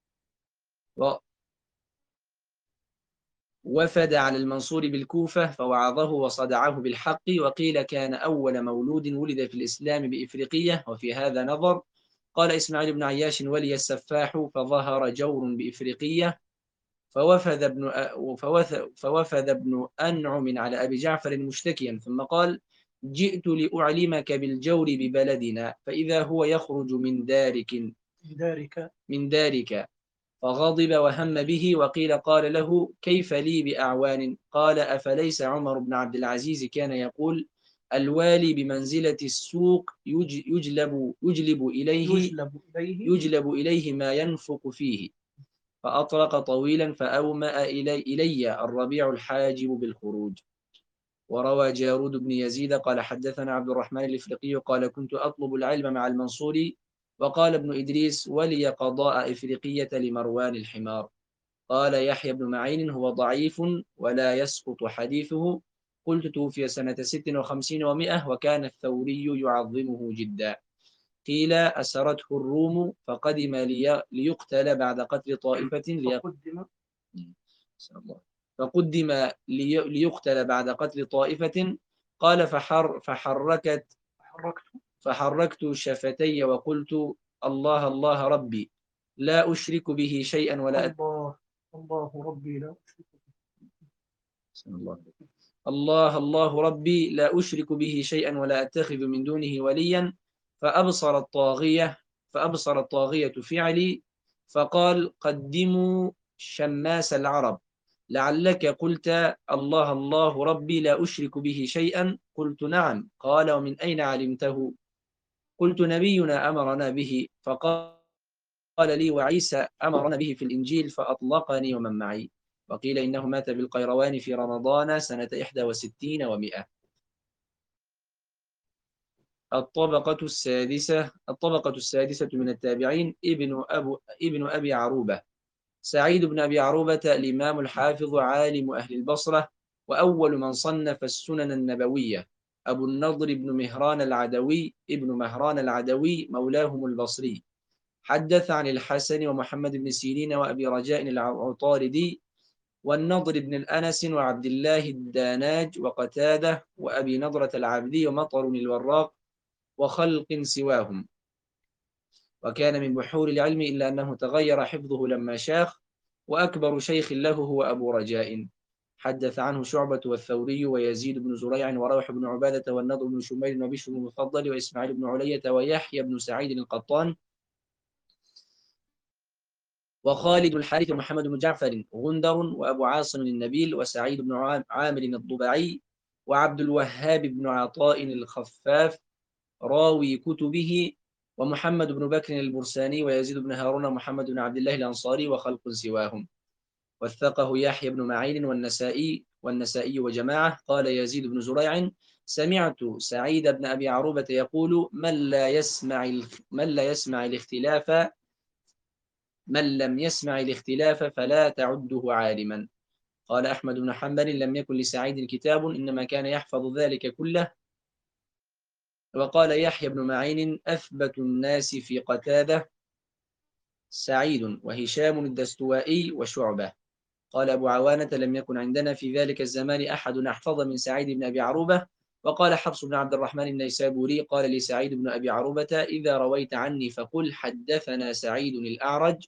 وفد على المنصور بالكوفة فوعظه وصدعه بالحق، وقيل كان أول مولود ولد في الإسلام بإفريقية، وفي هذا نظر. قال إسماعيل بن عياش ولي السفاح فظهر جور بإفريقية، فوفد ابن فوفد ابن أنعم على أبي جعفر مشتكيا، ثم قال: جئت لأعلمك بالجور ببلدنا، فإذا هو يخرج من دارك ذلك من دارك فغضب وهم به. وقيل قال له: كيف لي بأعوان؟ قال: أفليس عمر بن عبد العزيز كان يقول: الوالي بمنزلة السوق يجلب, يجلب, إليه يجلب إليه يجلب إليه ما ينفق فيه. فأطرق طويلا فأومأ إلي, إلي الربيع الحاجب بالخروج. وروى جارود بن يزيد قال: حدثنا عبد الرحمن الإفريقي قال: كنت أطلب العلم مع المنصوري. وقال ابن إدريس: ولي قضاء إفريقية لمروان الحمار. قال يحيى بن معين: هو ضعيف ولا يسقط حديثه. قلت: توفي سنة ست وخمسين ومئة، وكان الثوري يعظمه جدا. قيل: أسرته الروم فقدم لي ليقتل بعد قتل طائفة لي... فقدم فقدم لي... ليقتل بعد قتل طائفة. قال: فحر فحركت حركت فحركت شفتي وقلت: الله الله ربي لا أشرك به شيئا ولا أت... الله الله ربي لا أشرك الله الله الله ربي لا أشرك به شيئا ولا أتخذ من دونه وليا. فأبصر الطاغية فأبصر الطاغية فعلي، فقال: قدموا شماس العرب، لعلك قلت الله الله ربي لا أشرك به شيئا. قلت: نعم. قال: ومن أين علمته؟ قلت: نبينا أمرنا به. فقال لي: وعيسى أمرنا به في الإنجيل، فأطلقني ومن معي. وقيل إنه مات بالقيروان في رمضان سنة إحدى وستين ومئة. الطبقة السادسة الطبقة السادسة من التابعين ابن أبو ابن أبي عروبة سعيد بن أبي عروبة الإمام الحافظ عالم أهل البصرة، وأول من صنف السنن النبوية، أبو النضر بن مهران العدوي ابن مهران العدوي مولاهم البصري. حدث عن الحسن ومحمد بن سيرين وأبي رجاء العطاردي والنضر بن الأنس وعبد الله الداناج وقتادة وأبي نضرة العبدي ومطر الوراق وخلق سواهم. وكان من بحور العلم إلا أنه تغير حفظه لما شاخ، وأكبر شيخ له هو أبو رجاء. حدث عنه شعبة والثوري ويزيد بن زريع وروح بن عبادة والنضر بن شميل وبشر بن المفضل وإسماعيل بن علية ويحيى بن سعيد القطان وخالد الحارث ومحمد بن جعفر غندر وأبو عاصم النبيل وسعيد بن عامر الضبعي وعبد الوهاب بن عطاء الخفاف راوي كتبه ومحمد بن بكر البرساني ويزيد بن هارون ومحمد بن عبد الله الأنصاري وخلق سواهم. وثقه يحيى بن معين والنسائي والنسائي وجماعة. قال يزيد بن زريع سمعت سعيد بن أبي عروبة يقول من لا يسمع من لا يسمع الاختلاف من لم يسمع الاختلاف فلا تعده عالما. قال أحمد بن حنبل لم يكن لسعيد كتاب إنما كان يحفظ ذلك كله. وقال يحيى بن معين أثبت الناس في قتادة سعيد وهشام الدستوائي وشعبة. قال أبو عوانة لم يكن عندنا في ذلك الزمان أحد أحفظ من سعيد بن أبي عروبة. وقال حفص بن عبد الرحمن النيسابوري قال لي سعيد بن أبي عروبة إذا رويت عني فقل حدثنا سعيد الأعرج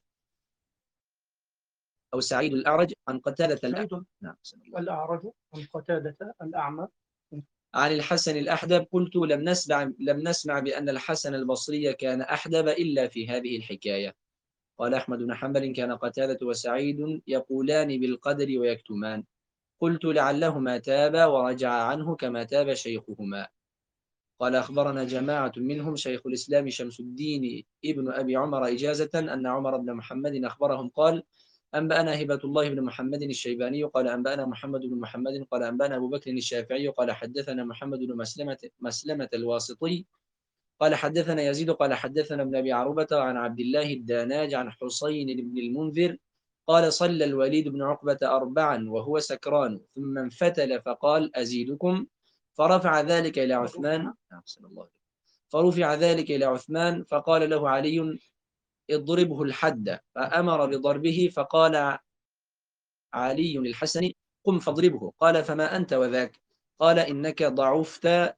أو سعيد الأعرج عن قتادة سعيد نعم الأعرج عن قتادة الأعمى عن الحسن الأحدب. قلت لم نسمع لم نسمع بأن الحسن البصري كان أحدب إلا في هذه الحكاية. قال أحمد بن حنبل كان قتادة وسعيد يقولان بالقدر ويكتمان. قلت لعلهما تابا ورجع عنه كما تاب شيخهما. قال أخبرنا جماعة منهم شيخ الإسلام شمس الدين ابن أبي عمر إجازة أن عمر بن محمد أخبرهم قال أنبأنا هبة الله بن محمد الشيباني قال أنبأنا محمد بن محمد قال أنبأنا أبو بكر الشافعي قال حدثنا محمد بن مسلمة, مسلمة الواسطي قال حدثنا يزيد قال حدثنا ابن أبي عروبة عن عبد الله الداناج عن حسين بن المنذر قال صلى الوليد بن عقبة أربعا وهو سكران ثم انفتل فقال أزيدكم فرفع ذلك إلى عثمان فرفع ذلك إلى عثمان فقال له علي اضربه الحد فأمر بضربه فقال علي للحسن قم فاضربه قال فما أنت وذاك قال إنك ضعفت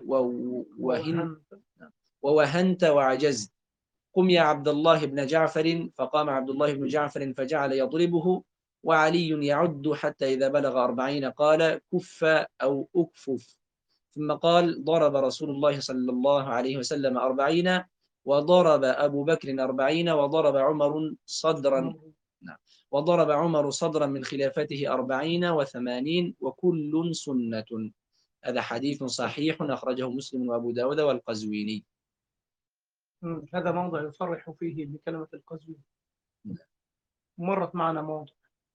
ووهنت ووهنت وعجزت قم يا عبد الله بن جعفر فقام عبد الله بن جعفر فجعل يضربه وعلي يعد حتى إذا بلغ أربعين قال كف أو أكفف ثم قال ضرب رسول الله صلى الله عليه وسلم أربعين وضرب أبو بكر أربعين وضرب عمر صدرا نعم وضرب عمر صدرا من خلافته أربعين وثمانين وكل سنة. هذا حديث صحيح أخرجه مسلم وأبو داود والقزويني. هذا موضع يصرح فيه بكلمة القزوين مرت معنا موضع.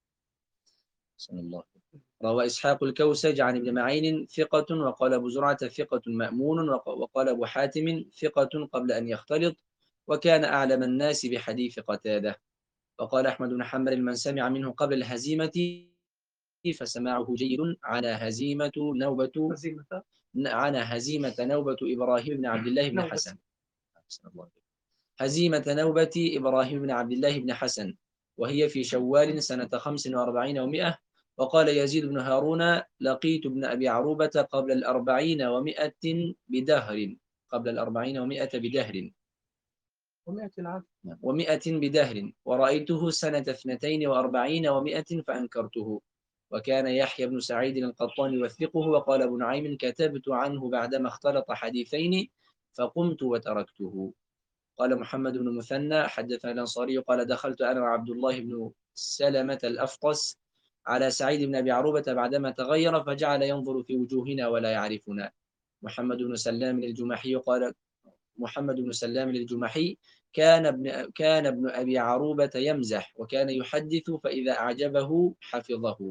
بسم الله. روى إسحاق الكوسج عن ابن معين ثقة وقال أبو زرعة ثقة مأمون وقال أبو حاتم ثقة قبل أن يختلط وكان أعلم الناس بحديث قتادة. وقال أحمد بن حنبل من سمع منه قبل الهزيمة فسماعه جيد. عن هزيمة نوبة هزيمة عن هزيمة نوبة إبراهيم بن عبد الله بن نوبة. حسن هزيمة نوبة إبراهيم بن عبد الله بن حسن وهي في شوال سنة خمس وأربعين ومئة. وقال يزيد بن هارون لقيت ابن أبي عروبة قبل الأربعين ومئة بدهر قبل الأربعين ومئة بدهر ومئة عام ومئة بدهر ورأيته سنة اثنتين وأربعين ومئة فأنكرته. وكان يحيى بن سعيد القطان يوثقه. وقال ابن نعيم كتبت عنه بعدما اختلط حديثين فقمت وتركته. قال محمد بن مثنى حدثنا الأنصاري قال دخلت أنا وعبد الله بن سلمة الأفطس على سعيد بن أبي عروبة بعدما تغير فجعل ينظر في وجوهنا ولا يعرفنا. محمد بن سلام الجمحي قال محمد بن سلام الجمحي كان ابن كان ابن أبي عروبة يمزح وكان يحدث فإذا أعجبه حفظه.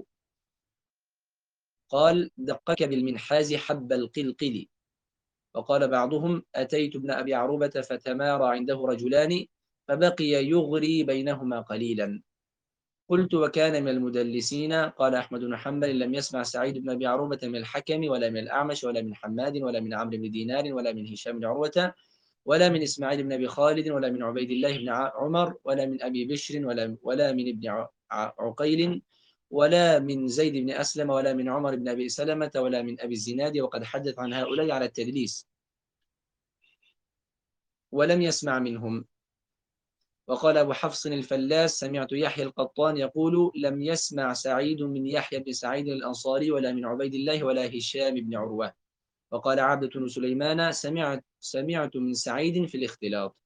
قال دقك بالمنحاز حب القلقل. وقال بعضهم أتيت ابن أبي عروبة فتمارى عنده رجلان فبقي يغري بينهما قليلا. قلت وكان من المدلسين. قال أحمد بن حنبل لم يسمع سعيد بن أبي عروبة من الحكم ولا من الأعمش ولا من حماد ولا من عمرو بن دينار ولا من هشام بن عروة ولا من إسماعيل بن أبي خالد ولا من عبيد الله بن عمر ولا من أبي بشر ولا ولا من ابن عقيل ولا من زيد بن أسلم ولا من عمر بن أبي سلمة ولا من أبي الزناد وقد حدث عن هؤلاء على التدليس ولم يسمع منهم. وقال أبو حفص الفلاس سمعت يحيى القطان يقول لم يسمع سعيد من يحيى بن سعيد الأنصاري ولا من عبيد الله ولا هشام بن عروة. وقال عبدة بن سليمان سمعت سمعت من سعيد في الاختلاط.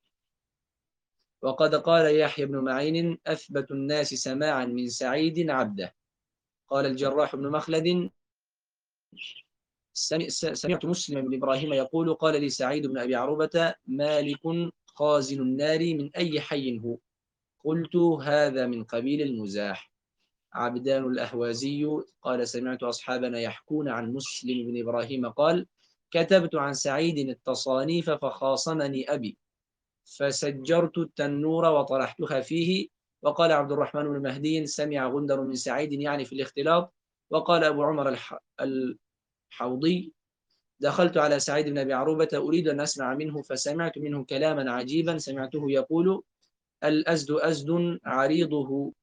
وقد قال يحيى بن معين أثبت الناس سماعا من سعيد عبده. قال الجراح بن مخلد سمعت مسلم بن إبراهيم يقول قال لي سعيد بن أبي عروبة مالك خازن النار من أي حي هو؟ قلت هذا من قبيل المزاح. عبدان الأهوازي قال سمعت أصحابنا يحكون عن مسلم بن إبراهيم قال كتبت عن سعيد التصانيف فخاصمني أبي فسجرت التنور وطرحتها فيه. وقال عبد الرحمن بن مهدي سمع غندر من سعيد يعني في الاختلاط. وقال أبو عمر الح... الحوضي دخلت على سعيد بن أبي عروبة أريد أن أسمع منه فسمعت منه كلاما عجيبا سمعته يقول الأزد أزد عريضه.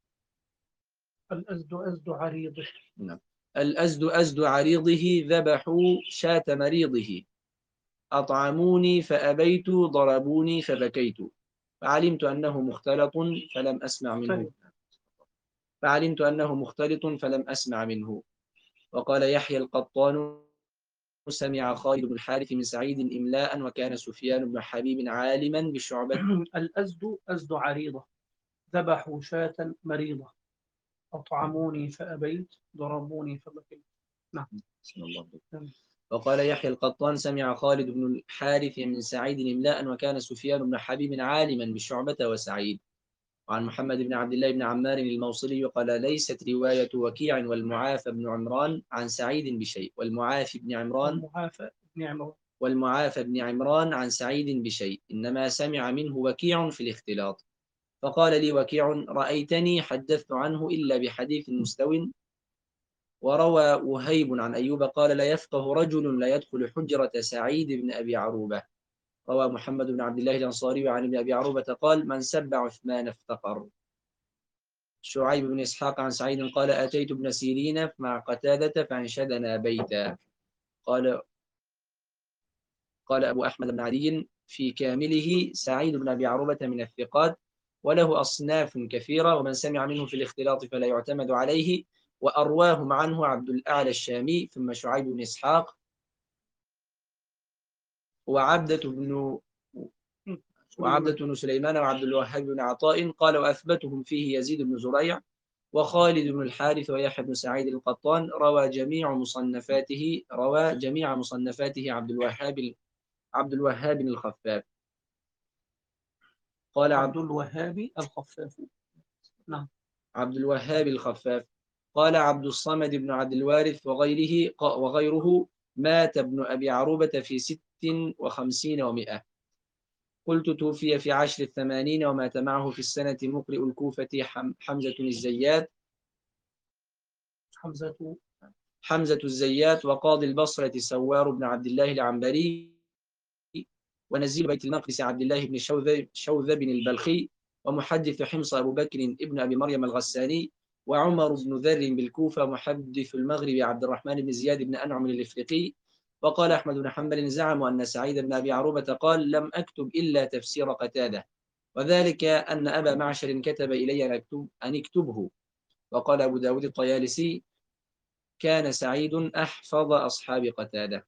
الأزد أزد عريضه. نعم. الأزد أزد عريضه ذبحوا شاة مريضه أطعموني فأبيت ضربوني فبكيت فعلمت أنه مختلط فلم أسمع منه فعلمت أنه مختلط فلم أسمع منه. وقال يحيى القطان سمع خالد بن الحارث من سعيد إملاء وكان سفيان بن حبيب عالما بالشعبة. الأزد أزد عريضة ذبحوا شاة مريضة أطعموني فأبيت ضربوني فبكيت. نعم. بسم الله. وقال يحيى القطان سمع خالد بن الحارث من سعيد إملاء وكان سفيان بن حبيب عالما بالشعبة وسعيد. وعن محمد بن عبد الله بن عمار الموصلي قال ليست رواية وكيع والمعافى بن عمران عن سعيد بشيء والمعافى بن عمران والمعافى بن عمران والمعافى بن عمران عن سعيد بشيء إنما سمع منه وكيع في الاختلاط. فقال لي وكيع رأيتني حدثت عنه إلا بحديث مستو. وروى وهيب عن أيوب قال لا يفقه رجل لا يدخل حجرة سعيد بن أبي عروبة. روى محمد بن عبد الله الأنصاري عن ابن أبي عروبة قال من سب عثمان افتقر. شعيب بن إسحاق عن سعيد قال أتيت ابن سيرين مع قتادة فانشدنا بيتا. قال قال أبو أحمد بن عدي في كامله سعيد بن أبي عروبة من الثقات وله أصناف كثيرة ومن سمع منه في الاختلاط فلا يعتمد عليه. وأرواهم عنه عبد الأعلى الشامي ثم شعيب بن إسحاق وعبدة بن وعبدة بن سليمان وعبد الوهاب بن عطاء قال وأثبتهم فيه يزيد بن زريع وخالد بن الحارث ويحيى بن سعيد القطان. روى جميع مصنفاته روى جميع مصنفاته عبد الوهاب عبد الوهاب الخفاف. قال عبد الوهاب الخفاف. نعم. عبد الوهاب الخفاف. قال عبد الصمد بن عبد الوارث وغيره وغيره مات ابن أبي عروبة في ست وخمسين ومئة. قلت توفي في عشر الثمانين ومات معه في السنة مقرئ الكوفة حمزة الزيات حمزة حمزة الزيات وقاضي البصرة سوار بن عبد الله العنبري ونزيل بيت المقدس عبد الله بن شوذب البلخي ومحدث حمص أبو بكر ابن أبي مريم الغساني وعمر بن ذر بالكوفة محدث المغرب عبد الرحمن بن زياد بن أنعم الإفريقي. وقال أحمد بن حنبل زعموا أن سعيد بن أبي عروبة قال لم أكتب إلا تفسير قتادة وذلك أن أبا معشر كتب إلي أن أكتب أن اكتبه. وقال أبو داود الطيالسي كان سعيد أحفظ أصحاب قتادة.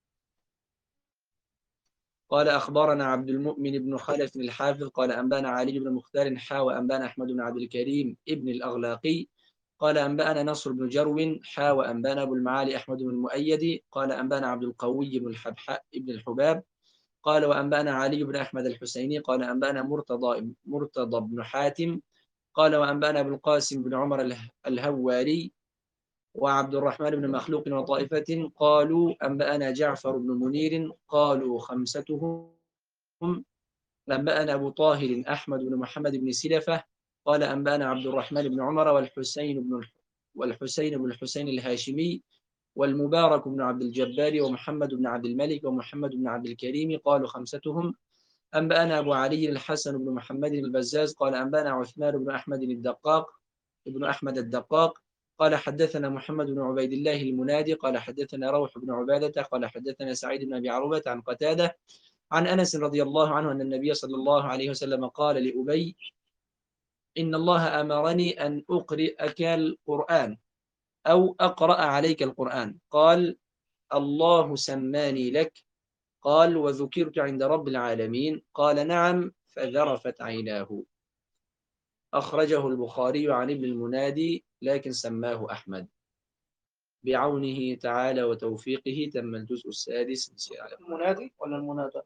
قال أخبرنا عبد المؤمن بن خلف الحافظ قال أنبانا علي بن مختار حا وأنبانا أحمد بن عبد الكريم ابن الأغلاقي قال أنبانا نصر بن جرو حا وأنبانا أبو المعالي أحمد بن المؤيد قال أنبانا عبد القوي بن الحبحاء ابن الحباب قال وأنبانا علي بن أحمد الحسيني قال أنبانا مرتضى مرتضى بن حاتم قال وأنبانا أبو القاسم بن عمر الهواري وعبد الرحمن بن مخلوق وطائفة قالوا أنبأنا جعفر بن منير قالوا خمستهم أنبأنا أبو طاهر أحمد بن محمد بن سلفة قال أنبأنا عبد الرحمن بن عمر والحسين بن والحسين بن الحسين الهاشمي والمبارك بن عبد الجبار ومحمد بن عبد الملك ومحمد بن عبد الكريم قالوا خمستهم أنبأنا أبو علي الحسن بن محمد البزاز قال أنبأنا عثمان بن أحمد الدقاق ابن أحمد الدقاق قال حدثنا محمد بن عبيد الله المنادي قال حدثنا روح بن عبادة قال حدثنا سعيد بن أبي عروبة عن قتادة عن أنس رضي الله عنه أن النبي صلى الله عليه وسلم قال لأبي إن الله أمرني أن أقرئك القرآن أو أقرأ عليك القرآن. قال الله سماني لك. قال وذكرت عند رب العالمين. قال نعم. فذرفت عيناه. أخرجه البخاري عن ابن المنادي لكن سماه أحمد. بعونه تعالى وتوفيقه تم الجزء السادس. المنادي ولا المنادى؟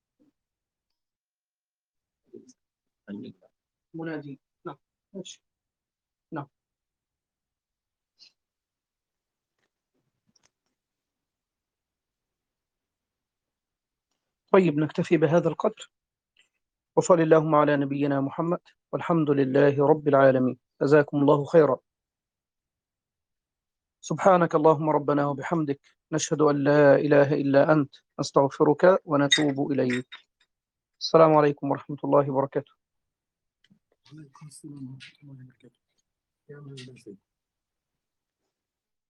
منادي. نعم ماشي. نعم. طيب نكتفي بهذا القدر، وصل اللهم على نبينا محمد، والحمد لله رب العالمين. جزاكم الله خيرا. سبحانك اللهم ربنا وبحمدك، نشهد أن لا إله إلا أنت، نستغفرك ونتوب إليك. السلام عليكم ورحمة الله وبركاته. وعليكم السلام ورحمة الله وبركاته. يا أهلا وسهلا.